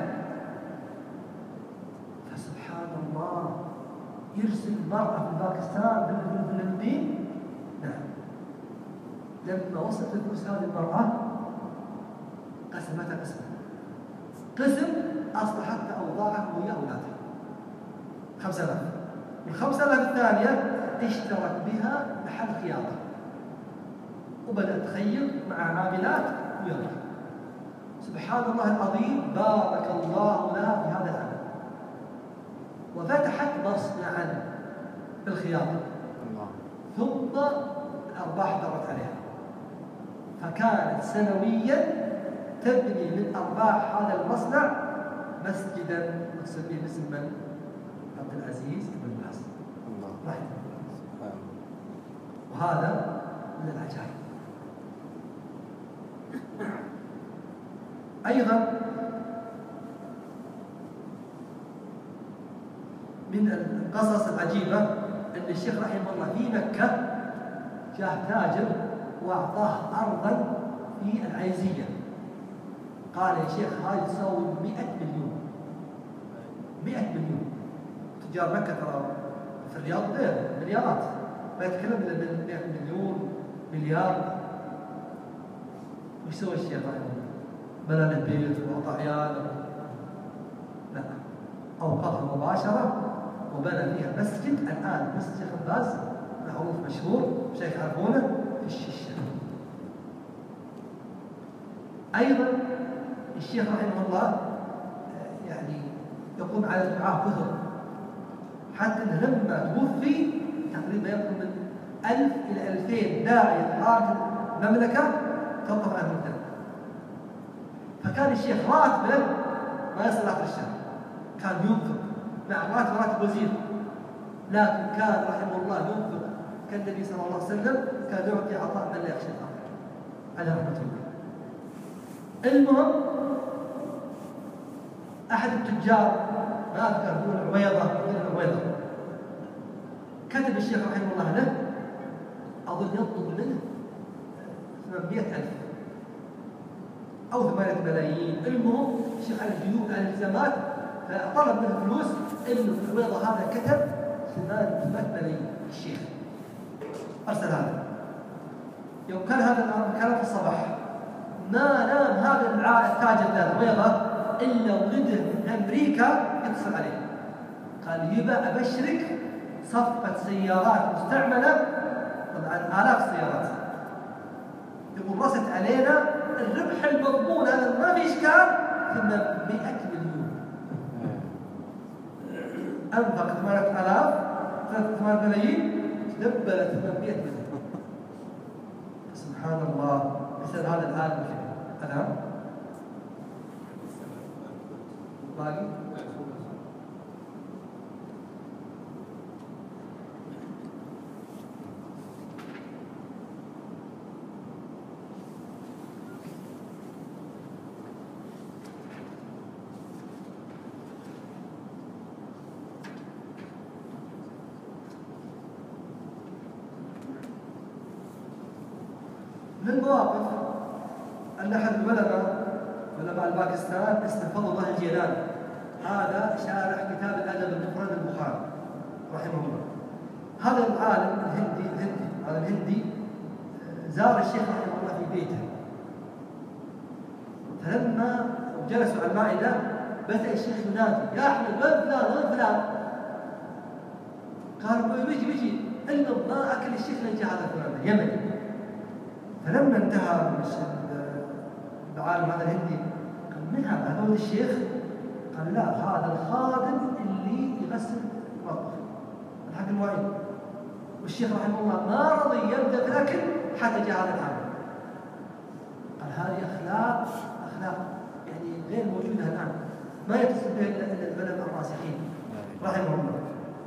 فسبحان الله يرسل المرأة في باكستان بالفلبين. نعم، لما وصلت الفلوس هذه المرأة قسمتها قسم أصلحت أوضاعها ويا أولادها 5,000، وال5,000 الثانية اشترت بها محل خياطة، وبدأت تخيط مع عاملات ويلا. سبحان الله العظيم، بارك الله لها في هذا العمل، وفتحت مصنعا بالخياطة، ثم الأرباح دارت عليها، فكانت سنويا تبني من أرباح هذا المصنع مسجدا وتسميه باسم من؟ عبد العزيز بن باز رحمه الله. وهذا من العجائب. أيضا من القصص العجيبة أن الشيخ رحمه الله في مكة جاء تاجر وأعطاه أرضا في العيزية، قال يا شيخ هاي تساوي 100 مليون. 100 مليون. تجار مكة ترى في الرياض مليارات، ما يتكلم إلا 100 مليون مليار. وش سوى الشيخ رحمه الله؟ بنى له بيت وأعطى عياله؟ لا، أوقفها مباشرة وبنى فيها مسجد. الآن مسجد الشيخ باز معروف مشهور، شيخ يعرفونه في الشيشة. أيضا الشيخ رحمه الله يعني يقوم على دعاء كثر، حتى أنه لما توفي تقريبا يقرب من 1000 إلى 2000 داعية خارج المملكة توقف عنه الدم. فكان الشيخ راتبه ما يصل آخر الشهر، كان ينفق مع راتب وزير، لكن كان رحمه الله ينفق كالنبي صلى الله عليه وسلم، كان يعطي عطاء من لا يخشى الآخر على رحمة الله. المهم أحد التجار ما أذكر هو عويضة كتب الشيخ رحمه الله له، أظن يطلب منه 800,000 أو 8 ملايين. المهم الشيخ على الديون على الالتزامات، فطلب منه فلوس. إنه عويضة هذا كتب 8 ملايين. الشيخ أرسل هذا. يوم كان هذا الأمر كان في الصباح، ما نام هذا التاجر عويضة إلا ولده من أمريكا يتصل عليه، قال يبا أبشرك صفقة سيارات مستعملة، طبعا آلاف السيارات، يقول رست علينا الربح المضمون هذا ما في إشكال 800 مليون. أنفق 8,000 8 ملايين تدبل 800 مليون. سبحان الله، مثل هذا العالم الآن باقي. من المواقف أن أحد علماء الباكستان اسمه فضل الله الجيلاني، هذا شارح كتاب الأدب المفرد البخاري رحمه الله. هذا العالم الهندي زار الشيخ رحمه الله في بيته، فلما جلسوا على المائدة بدأ الشيخ ينادي يا أحمد وين فلان وين فلان؟ قال بيجي إلا ما أكل الشيخ لن جاء هذا فلان يمني. فلما انتهى العالم هذا الهندي قال من هذا؟ هذا الشيخ؟ قال لا هذا الخادم اللي يغسل المطبخ الحق المواعين. والشيخ رحمه الله ما رضي يبدأ في الأكل حتى جاء هذا العالم. قال هذه أخلاق يعني غير موجودة الآن، ما يتصل بها إلا العلماء الراسخين رحمهم الله.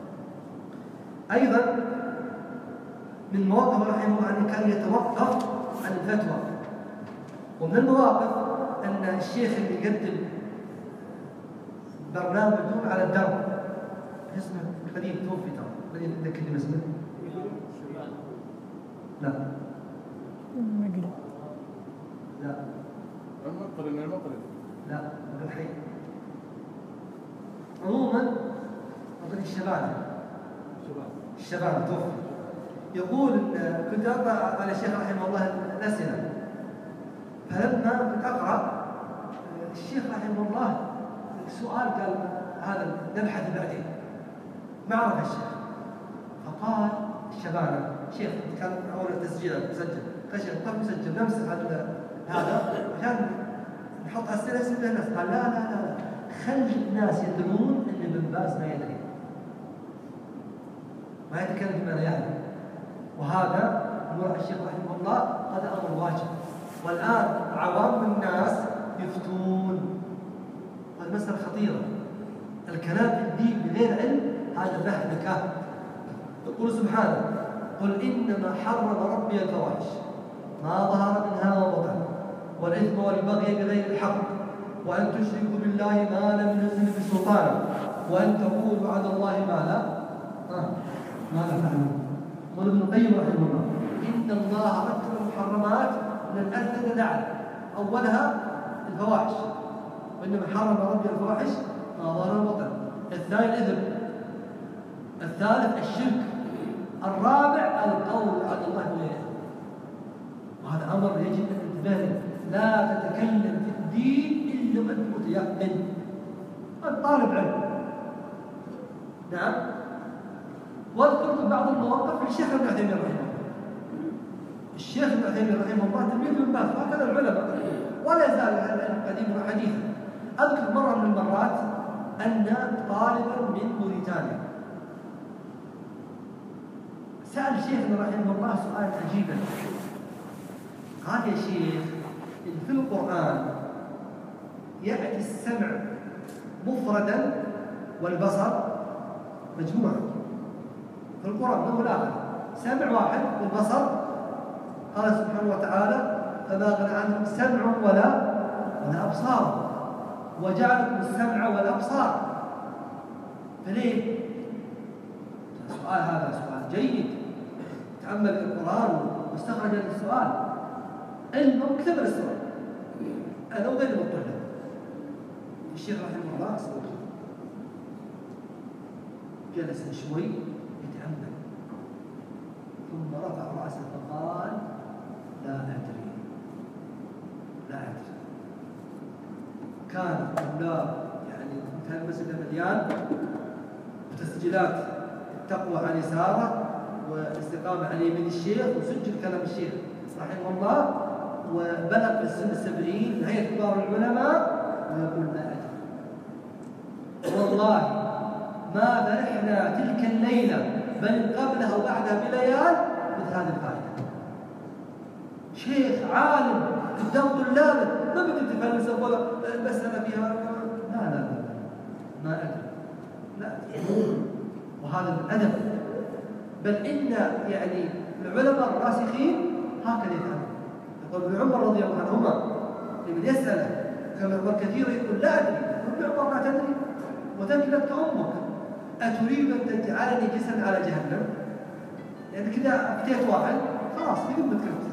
أيضا من مواقف رحمه الله أنه كان يتوقف عن الفتوى. ومن المواقف أن الشيخ اللي يقدم برنامج دوم على الدرب اسمه قديم توفي ترى قديم تذكرني اسمه لا لا المقرن لا الحين عموما أظن الشباب توفي. يقول كنت أقرأ على الشيخ رحمه الله الأسئلة، فلما كنت أقرأ الشيخ رحمه الله سؤال قال هذا نبحث بعدين ما عرف الشيخ، فقال الشباب شيخ كان أول التسجيل مسجل قشر طب مسجل نمسح هذا عشان نحط أسئلة سنة الناس. قال لا خلي الناس يدرون أن ابن باز ما يدري ما يتكلم بما لا يعلم. وهذا نور الشيخ رحمه الله هذا أمر واجب. والآن عوام الناس يفتون، هذه مسألة خطيرة. الكلام في الدين بغير علم هذا بحث نكاح. يقول سبحانه قل إنما حرم ربي الفواحش ما ظهر منها وبطن والإثم والبغي بغير الحق وأن تشركوا بالله ما لم ينزل بسلطان وأن تقولوا على الله ما لا تعلمون. قال ابن القيم رحمه الله إن الله رتب المحرمات من الأثنى نعم أولها الفواحش وإنما حرم ربي الفواحش ما ظهر وبطن. الثاني الإثم، الثالث الشرك، الرابع القول على الله بغير. وهذا أمر يجب أن تنتبه. لا تتكلم في الدين إلا وأنت متيقن أنت طالب علم. نعم. واذكر بعض المواقف للشيخ ابن عثيمين رحمه الله. الشيخ ابن عثيمين رحمه الله تلميذ ابن باز وهكذا العلماء ولا يزال العلم قديما وحديثا. أذكر مرة من المرات أن طالبا من موريتانيا سأل شيخنا رحمه الله سؤال عجيبا. قال يا شيخ إن في القرآن يأتي السمع مفردا والبصر مجموعا في القرآن مو الآخر سمع واحد والبصر قال سبحانه وتعالى فما غنى عنهم سمع ولا أبصار وجعلكم السمع والأبصار. فليه؟ السؤال هذا سؤال جيد. تأمل في القرآن واستخرج هذا السؤال علمه كتب السؤال أنا وغير المطلع. الشيخ رحمه الله جلس شوي يتأمل ثم رفع رأسه فقال لا أدري. كان الطلاب يعني انتهى المسجد مليان وتسجيلات التقوى عن يساره والاستقامة عن يمين الشيخ وسجل كلام الشيخ رحمه الله وبلغ في السن 70 نهاية كبار العلماء ويقول لا أدري. والله ما فرحنا تلك الليلة بل قبلها وبعدها بليال مثل هذه الفائدة. شيخ عالم قدام طلابه ما بدك تفلسف ولا المسألة فيها لا ما أدري لا أدري. وهذا الأدب. بل إن يعني العلماء الراسخين هكذا يفعلون. يقول ابن عمر رضي الله عنهما لمن يسأله كما يقول كثير يقول لا أدري. ابن عمر لا تدري وثكلتك أمك أتريد أن تجعلني جسدا على جهنم؟ يعني كذا أفتيت واحد خلاص بدون بتكلم.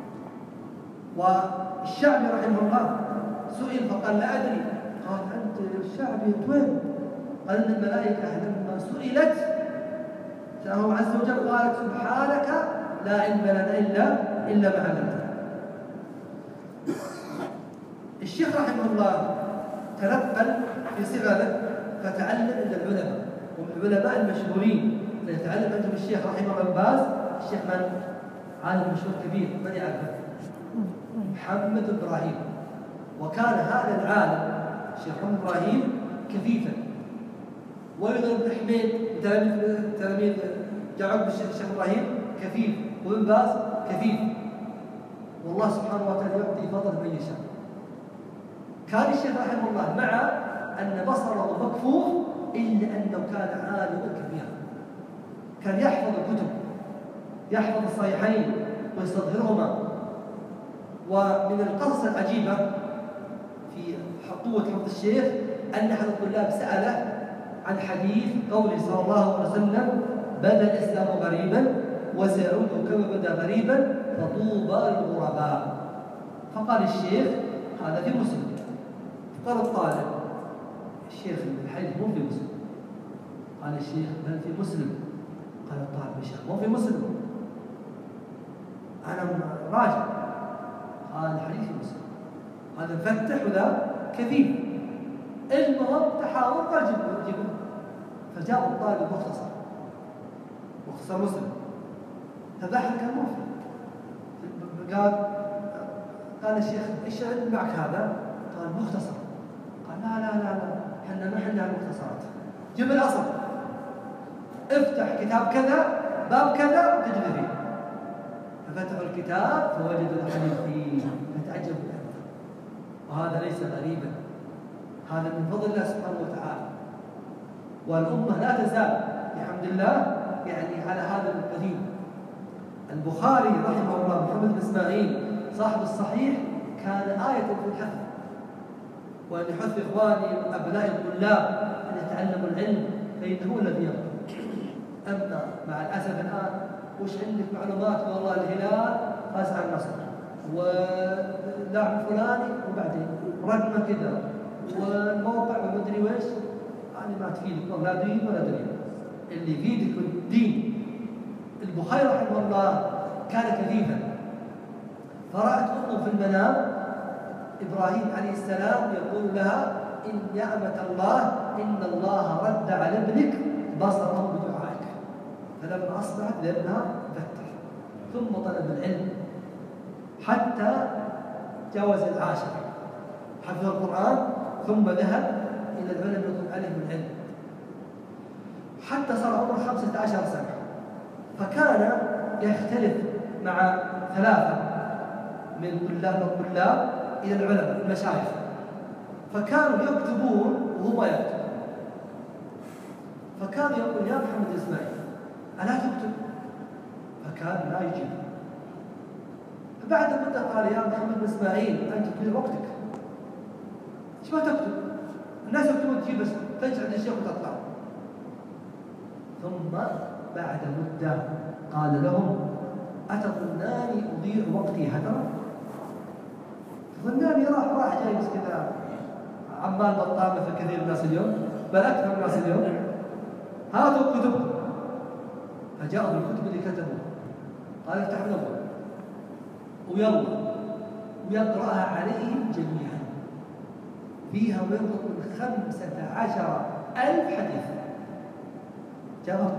والشعبي رحمه الله سئل فقال لا أدري. قال أنت الشعبي وين؟ قال إن الملائكة لما سئلت الله عز وجل قالت سبحانك لا علم لنا إلا ما علمتنا. الشيخ رحمه الله تنقل في في صغره فتعلم عند العلماء، ومن العلماء المشهورين اللي يتعلم عندهم الشيخ رحمه الله بن باز، الشيخ من؟ عالم مشهور كبير، من يعرفه؟ محمد إبراهيم. وكان هذا العالم الشيخ محمد إبراهيم كفيفا، وأيضا ابن حميد تلاميذ جعب الشيخ إبراهيم كفيف، وابن باز كفيف، والله سبحانه وتعالى يعطي فضل من يشاء. كان الشيخ رحمه الله مع أن بصره مكفوف إلا أنه كان عالما كبيرا، كان يحفظ الكتب، يحفظ الصحيحين ويستظهرهما. ومن القصص العجيبة في قوة حفظ الشيخ أن أحد الطلاب سأله عن حديث قوله صلى الله عليه وسلم: بدأ الإسلام غريبا وسيعود كما بدأ غريبا فطوبى للغرباء. فقال الشيخ: هذا في مسلم. فقال الطالب: الشيخ الحديث مو في مسلم. قال الشيخ: بل في مسلم. قال الطالب: الشيخ مو في مسلم، أنا راجع. قال: الحديث في مسلم. هذا مفتح وذا كثير. المهم تحاور، قال جيبوا. فجاء الطالب مختصر مسلم، فبحث كان مو فيه. قال الشيخ: ايش عندك معك هذا؟ قال: مختصر. قال: لا لا لا لا، احنا ما عندنا المختصرات، جيب الاصل، افتح كتاب كذا باب كذا تجد فيه. ففتحوا الكتاب فوجدوا الحديث فيه، فتعجبوا منه. وهذا ليس غريبا، هذا من فضل الله سبحانه وتعالى. والأمة لا تزال بحمد الله يعني على هذا القديم. البخاري رحمه الله محمد بن إسماعيل صاحب الصحيح كان آية في الحث، وأن يحث إخواني أبناء الطلاب أن يتعلموا العلم، فإنه الذي يقرأ. أما مع الأسف الآن وش عندك معلومات؟ والله الهلال فاز على النصر، واللاعب الفلاني، وبعدين رقمه كذا، والموقع ومدري ويش. يعني ما تفيدك لا دين ولا دنيا، اللي يفيدك الدين. البخاري رحمه الله كان كفيفا، فرأت أمه في المنام إبراهيم عليه السلام يقول لها: إن نعمة الله إن الله رد على ابنك بصره بدعائك. فلما أصبحت لابنها فتر، ثم طلب العلم حتى جاوز العاشر، حفظ القرآن، ثم ذهب إلى العلم يطلب عليهم العلم حتى صار عمره 15 سنة. فكان يختلف مع 3 من الطلاب إلى العلماء المشايخ، فكانوا يكتبون وهو ما يكتب. فكان يقول: يا محمد إسماعيل ألا تكتب؟ فكان لا يجيب. فبعد مدة قال: يا محمد إسماعيل أنت تضيع وقتك، إيش ما تكتب؟ الناس يكتبون تجيب بس تجعل الشيخ وتطلع. ثم بعد مدة قال لهم: أتظناني أضيع وقتي هدرا؟ تظناني راح جاي بس كذا عمال بطامة في كثير من الناس اليوم، بل أكثر من الناس اليوم؟ هاتوا الكتب. فجاءوا بالكتب اللي كتبوها، قال: افتح من أول ويلا، ويقرأها عليهم جميعا، فيها ما يقرأ من 15,000 حديث. جابها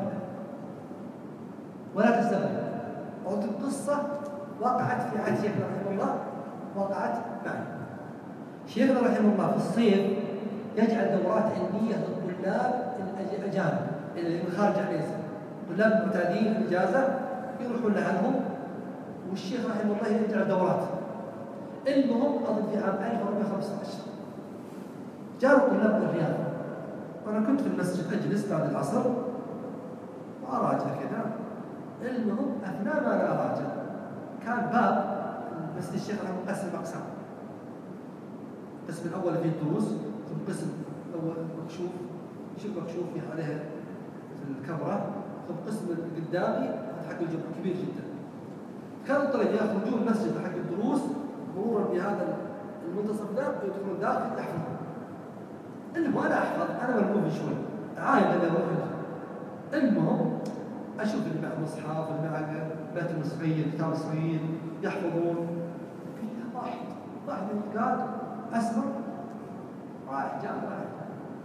ولا تستغرب. قلت القصة وقعت في عهد شيخنا رحمه الله، وقعت معي. شيخنا رحمه الله في الصيف يجعل دورات علمية للطلاب الأجانب اللي من خارج الإسلام، طلاب معتادين في الإجازة يروحون لهم، والشيخ رحمه الله يجعل دورات. المهم أظن في عام 1415 جاءوا طلاب من الرياض، وأنا كنت في المسجد أجلس بعد العصر وأراجع كذا. المهم أثناء ما أنا أراجع كان باب مسجد الشيخ رحمه مقسم أقسام. القسم الأول فيه الدروس، ثم قسم أول مكشوف، مكشوف فيه عليه في الكاميرا، ثم قسم قدامي حق الجمعة كبير جدا. كانوا الطلبة يخرجون من المسجد حق الدروس مرورا بهذا المنتصف ذا ويدخلون داخل يحفظون. المهم أنا أحفظ، أنا ملموم شوي، عايد أنا مفرد. المهم أشوف اللي مع المصحف، اللي مع بيت المصريين، الكتاب المصريين يحفظون. واحد قاعد أسمع رايح جاء رايح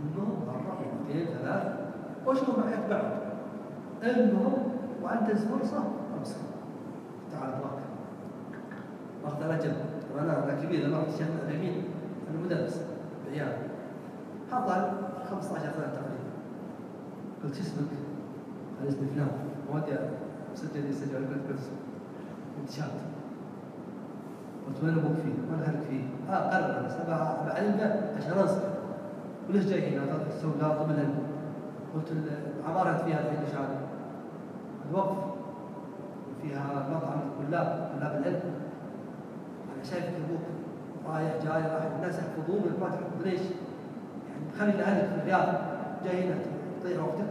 المهم مرة مرتين ثلاث واشوف معك بعض. المهم وأنتهز فرصة أمسك تعال أبغاك أخذ على جنب. أنا كبير أنا رحت الشيخ العثيمين أنا مدرس بعيال حضر 15 سنة تقريبا. قلت شو اسمك؟ قال اسمي فلان. ودي سجل قلت اسمك. قلت شاب. قلت وين ابوك فيه؟ ما لك فيه؟ قرر بس بعلمه عشان انصح. وليش جاي هنا؟ تسوي لا طب العلم. قلت العماره فيها الحين شهاده. الوقف وفيها مطعم طلاب العلم. انا شايفك ابوك رايح جاي رايح الناس يحفظون وانت ما تحفظ ليش؟ يعني خلي اهلك في الرياض جاي هنا تضيع وقتك.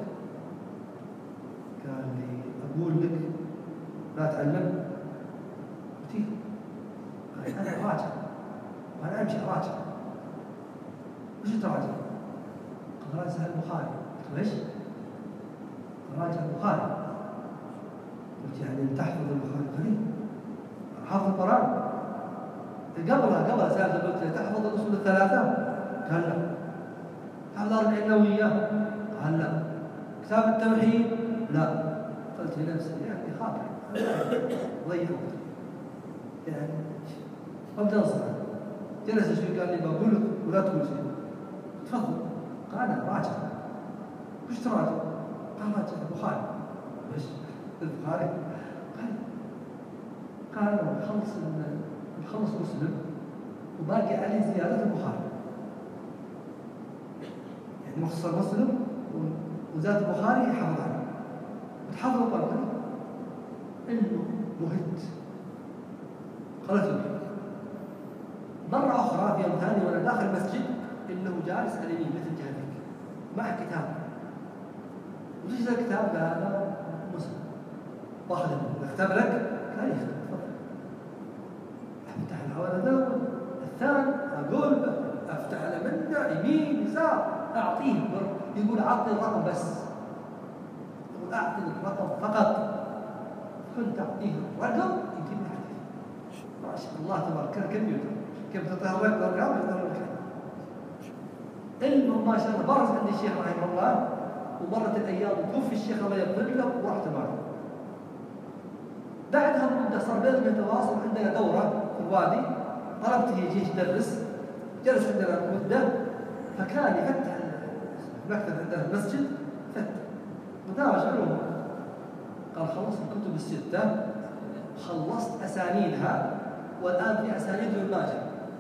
قال لي اقول لك لا تعلم. قلت أنا راجع وأنا أمشي راجع. وش تراجع؟ قال راجع البخاري. قلت ليش؟ راجع البخاري. قلت يعني تحفظ البخاري؟ قال حافظ القرآن. قبل سألته قلت تحفظ الأصول الثلاثة؟ قال لا. حافظ 40 نووية؟ قال لا. كتاب التوحيد؟ لا. قلت لنفسي يعني خاطر ضيع وقتي يعني قمت انصحه. جلس شوي قال لي بقول لك ولا تقول شيء. تفضل. قال انا راجع. وش تراجع؟ قال راجع البخاري. ايش؟ البخاري؟ قال انا بخلص مسلم وباقي عليه زياده البخاري. يعني مختصر مسلم وزاد البخاري يحافظ عليه. وتحفظ القرآن. انه مهد. قالت مرة أخرى في يوم ثاني وأنا داخل المسجد إنه جالس على اليمين مثل جهتك مع كتاب. وش ذا الكتاب؟ قال هذا مسلم. واخذ اكتب لك؟ قال لي تفضل. أفتح الحوالي الأول الثاني أقول أفتح على منه يمين يسار أعطيه. يقول أعطني الرقم بس. يقول أعطني الرقم فقط. كنت أعطيه الرقم يجيب لي حديث. ما شاء الله تبارك الكمبيوتر كيف تطهر لك الأرقام يطهر لك. المهم ما شاء الله برز عند الشيخ رحمه الله. ومرت الأيام وتوفي الشيخ الله يغفر له ورحت معه. بعدها بمدة صار بيننا تواصل. عندنا دورة في الوادي طلبته يجي يدرس. جلس عندنا مدة فكان يفتح المكتب عندنا المسجد فتح ودارس علوم. قال خلصت الكتب الستة خلصت أسانيدها والآن في أسانيد ابن ماجه.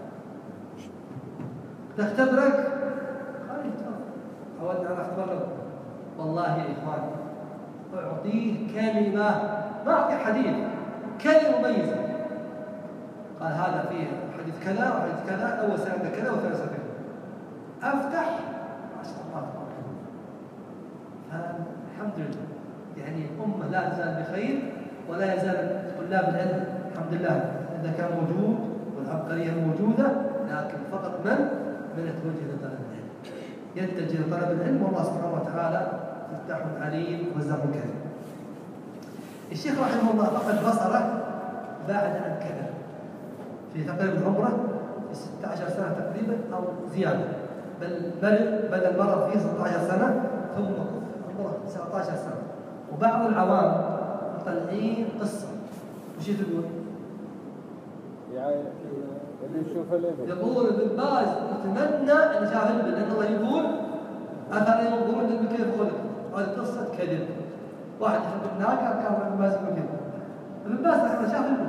تختبرك؟ قال لي أود أن أختبرك. والله يا إخوان أعطيه كلمة ما أعطي حديث كلمة مميزة. قال هذا فيه حديث كذا وحديث كذا أول سنة كذا وثاني سنة كذا. أفتح ما شاء الله تبارك الله. الحمد لله يعني الأمة لا تزال بخير ولا يزال طلاب العلم الحمد لله إذا كان موجود والعبقرية موجودة. لكن فقط من يتوجه لطلب العلم يتجه لطلب العلم. والله سبحانه وتعالى فتاح عليم وزاق كريم. الشيخ رحمه الله فقد بصره بعد أن كبر في تقريبا عمره في 16 سنة تقريبا أو زيادة. بل المرض فيه 16 سنة ثم عمره 19 سنة. وبعض العوام مطلعين قصة. وش تقول؟ يعني اللي يشوف الابن يقول ابن باز نتمنى ان شاف الابن لان الله يقول افلا ينظرون الابن كيف خلق. هذه قصة كذب. واحد يحب الناقة كان ابن باز يقول كذب. ابن باز لما شاف الابن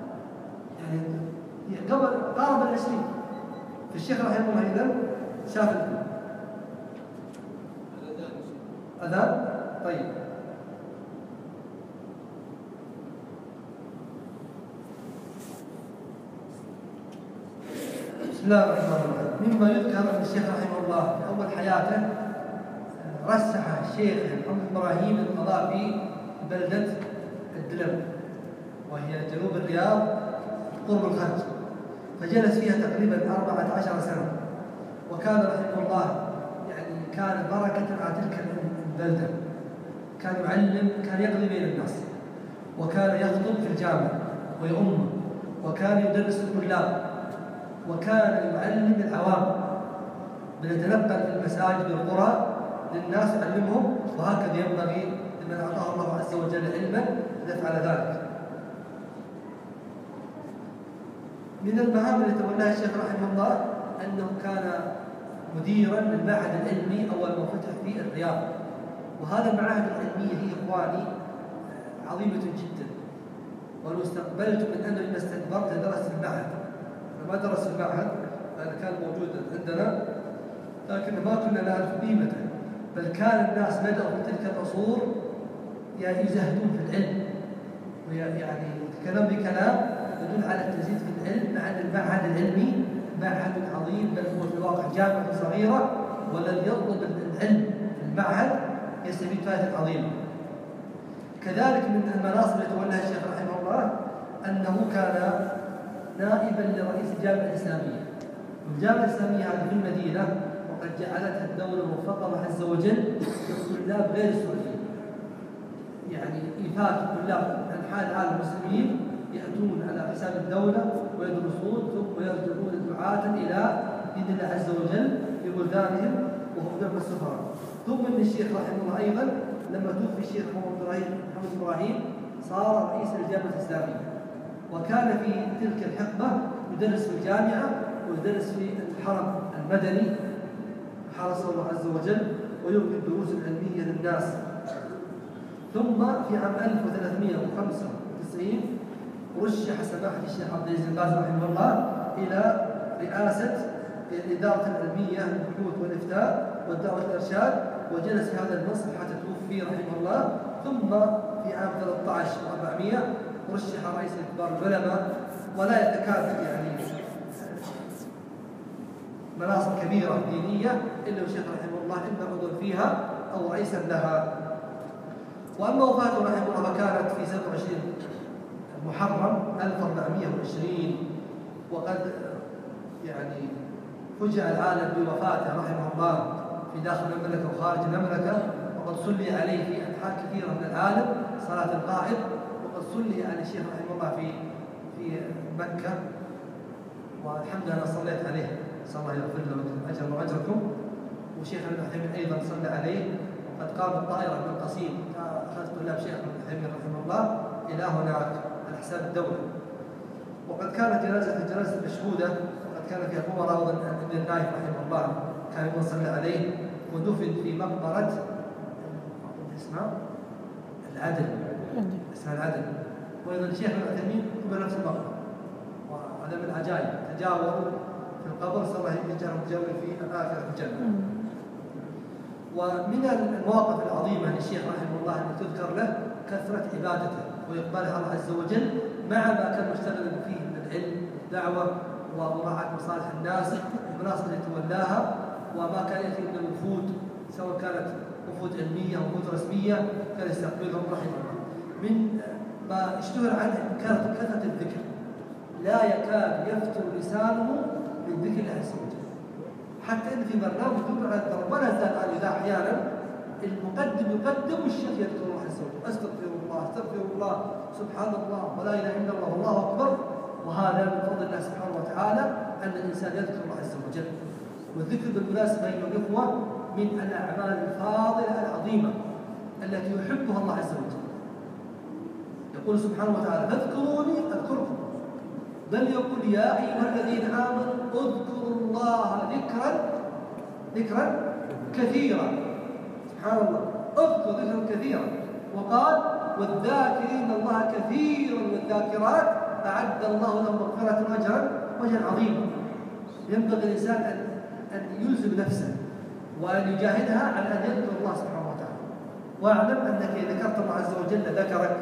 يعني قبل قارب 20 في الشيخ رحمه الله اذا شاف الابن. اذان طيب. بسم الله الرحمن الرحيم. مما يذكر ان الشيخ رحمه الله في اول حياته رشح الشيخ محمد ابراهيم للقضاء في بلده الدلم وهي جنوب الرياض قرب الخرج. فجلس فيها تقريبا 14 سنه. وكان رحمه الله يعني كان بركه على تلك البلده. كان يعلم كان يقضي بين الناس وكان يخطب في الجامع ويؤم وكان يدرس الطلاب وكان يعلم العوام بنتنقل في المساجد والقرى للناس يعلمهم، وهكذا ينبغي لمن أعطاه الله عز وجل علما أن يفعل ذلك. من المهام التي تولاها الشيخ رحمه الله أنه كان مديرا للمعهد العلمي أول ما فتح في الرياض، وهذا المعاهد العلمية هي إخواني عظيمة جدا، ولو استقبلت من أنني ما استكبرت درست في المعهد. أنا ما درست في المعهد، أنا كان موجود عندنا لكن ما كنا نعرف قيمته، بل كان الناس بدأوا في تلك العصور يعني يزهدون في العلم، يعني يتكلم بكلام يدل على التزيد في العلم، مع أن المعهد العلمي معهد عظيم، بل هو في الواقع جامعة صغيرة، والذي يطلب العلم في المعهد يستفيد فائدة عظيمة. كذلك من المناصب التي تولاها الشيخ رحمه الله أنه كان نائبا لرئيس الجامعة الإسلامية. والجامعة الإسلامية هذه في المدينة، وقد جعلتها الدولة وفقها الله عز وجل للطلاب غير السعوديين، يعني إيفاق الطلاب من أنحاء العالم المسلمين يأتون على حساب الدولة ويدرسون ثم يرجعون دعاة إلى دين الله عز وجل في بلدانهم وهم نعم السفراء. ثم أن الشيخ رحمه الله أيضا لما توفي الشيخ محمد إبراهيم صار رئيس الجامعة الإسلامية، وكان في تلك الحقبة يدرس في الجامعة ويدرس في الحرم المدني، حرسه الله عز وجل ويلقي الدروس العلمية للناس. ثم في عام 1395 رشح سماحة الشيخ عبد العزيز بن باز رحمه الله إلى رئاسة الإدارة العلمية للبحوث والإفتاء والدعوة والإرشاد، وجلس في هذا المنصب حتى توفي رحمه الله. ثم في عام 13 و400 رشح رئيس كبار العلماء، ولا يتكاد يعني مناصب كبيرة دينية إلا الشيخ رحمه الله إما عضو فيها أو رئيسا لها. وأما وفاته رحمه الله فكانت في 27 محرم 1420، وقد يعني فجأ العالم بوفاته رحمه الله في داخل المملكة وخارج المملكة، وقد صلي عليه في أنحاء كثيرة من العالم صلاة الغائب، وقد صلي على الشيخ رحمه الله في مكة، والحمد لله أنا صليت عليه، صلى الله يغفر له أجر وأجركم. وشيخنا ابن عثيمين أيضا صلى عليه، وقد قام الطائرة من قصيم أخذ طلاب شيخ ابن عثيمين رحمه الله إلى هناك على حساب الدولة. وقد كانت جنازة مشهودة، وقد كان فيها أمراء ابن النايف رحمه الله كان يقول صلى عليه، ودفن في مقبرة اسمها العدل، اسمها العدل. وأيضا الشيخ ابن عثيمين قبل نفس المقبرة، وهذا من العجائب، تجاوروا في القبر، صلى الله يجعلهم متجاور في الآخرة في الجنة. ومن المواقف العظيمة للشيخ رحمه الله أن تذكر له كثرة عبادته وإقبالها الله عز وجل، مع ما كان مشتغلا فيه من العلم والدعوة ومراعاة مصالح الناس والمناصب التي تولاها، وما كان يأتي من الوفود سواء كانت وفود علمية أو وفود رسمية كان يستقبلهم رحمه الله. من ما اشتهر عنه كانت كثرة الذكر، لا يكاد يفتر لسانه من ذكر الله عز وجل، حتى ان في برنامج يذكر على ربنا زاد على اذا احيانا المقدم يقدم والشيخ يذكر الله عز وجل، استغفر الله استغفر الله سبحان الله ولا اله الا الله والله اكبر. وهذا من فضل الله سبحانه وتعالى ان الانسان يذكر الله عز وجل. والذكر بالمناسبه ايها الاخوه من الاعمال الفاضله العظيمه التي يحبها الله عز وجل. يقول سبحانه وتعالى فاذكروني اذكركم، بل يقول يا ايها الذين امنوا اذكروا الله ذكرا كثيرا. سبحان الله، اذكر ذكرا كثيرا. وقال والذاكرين الله كثيرا والذاكرات اعد الله لهم مغفرة واجرا عظيما. ينبغي الانسان ان يلزم نفسه وان يجاهدها على ان يذكر الله سبحانه وتعالى. واعلم انك اذا ذكرت الله عز وجل ذكرك.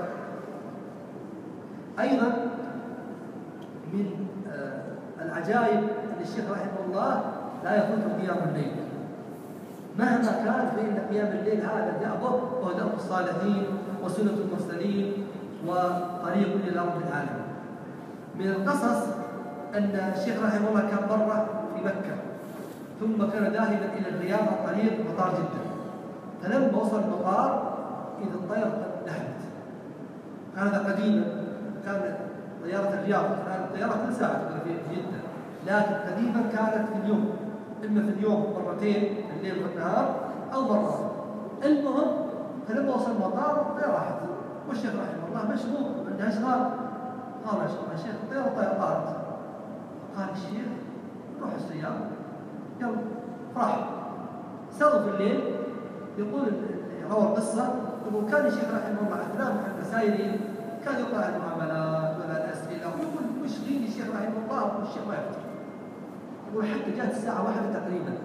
ايضا من العجائب ان الشيخ رحمه الله لا يفوت قيام الليل مهما كان، فإن قيام الليل هذا دأبه وهو دأب الصالحين وسنة المرسلين وطريق إلى رب العالمين. من القصص أن الشيخ رحمه الله كان مرة في مكة، ثم كان ذاهبا إلى الرياض عن طريق مطار جدة، فلما وصل المطار إذا الطيارة قد نهبت. هذا قديما كان طيارة الرياض، كانت الطيارة كل ساعة في جدة، لكن قديما كانت في اليوم إما في اليوم مرتين في الليل والنهار أو مرة. المهم فلما وصل المطار الطيارة راحت، والشيخ رحمه الله مشغول عنده أشغال. قال يا شيخ الطيارة طارت. قال الشيخ روح السيارة يلا. راح سروا في الليل. يقول روى القصة، يقول كان الشيخ رحمه الله أثناء مسايرين كان يقرأ المعاملات ولا الأسئلة ويقول مشغلين الشيخ رحمه الله والشيخ ما يفتح. يقول حتى جاءت الساعة 1 تقريبا.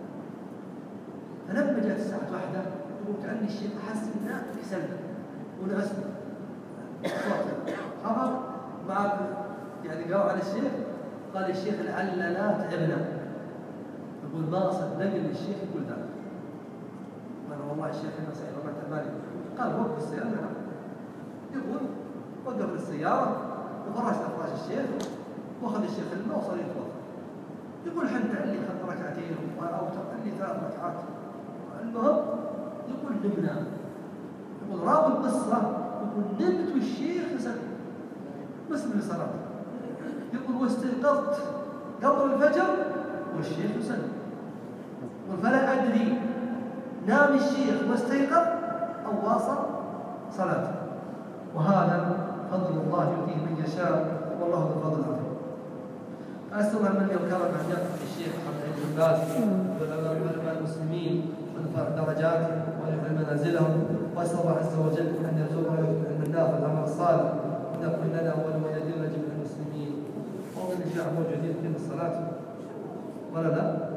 فلما جاءت الساعة 1 يقول كأن الشيخ أحس إنه يسلم ونفسه صوته خبر مع يعني قالوا على الشيخ. قال الشيخ لعلنا تعبنا. يقول ما صدقني الشيخ يقول ذلك. قال والله الشيخ أنا سعيد الله تعباني. قال وقف السيارة. نعم. يقول وقف السيارة وفرشت أفراش الشيخ وأخذ الشيخ الماء وصار يتوضأ. يقول حتى اللي 5 ركعتين أو اللي 3 ركعات. المهم يقول نمنا. يقول راوي القصة يقول نمت والشيخ يسلم مسلم للصلاة. يقول واستيقظت قبل الفجر والشيخ يسلم. فلا أدري نام الشيخ واستيقظ أو واصل صلاته. وهذا فضل الله يؤتيه من يشاء والله ذو الفضل العظيم. أسأل الله من الكرم أن يرفع الشيخ محمد بن باز والعلماء المسلمين ونرفع درجاتهم ونرفع منازلهم. وأسأل الله عز وجل أن يرزقنا العلم النافع والعمل الصالح ويغفر لنا ولوالدينا جميع المسلمين. ومن شاء موجودين في الصلاة ولا لا؟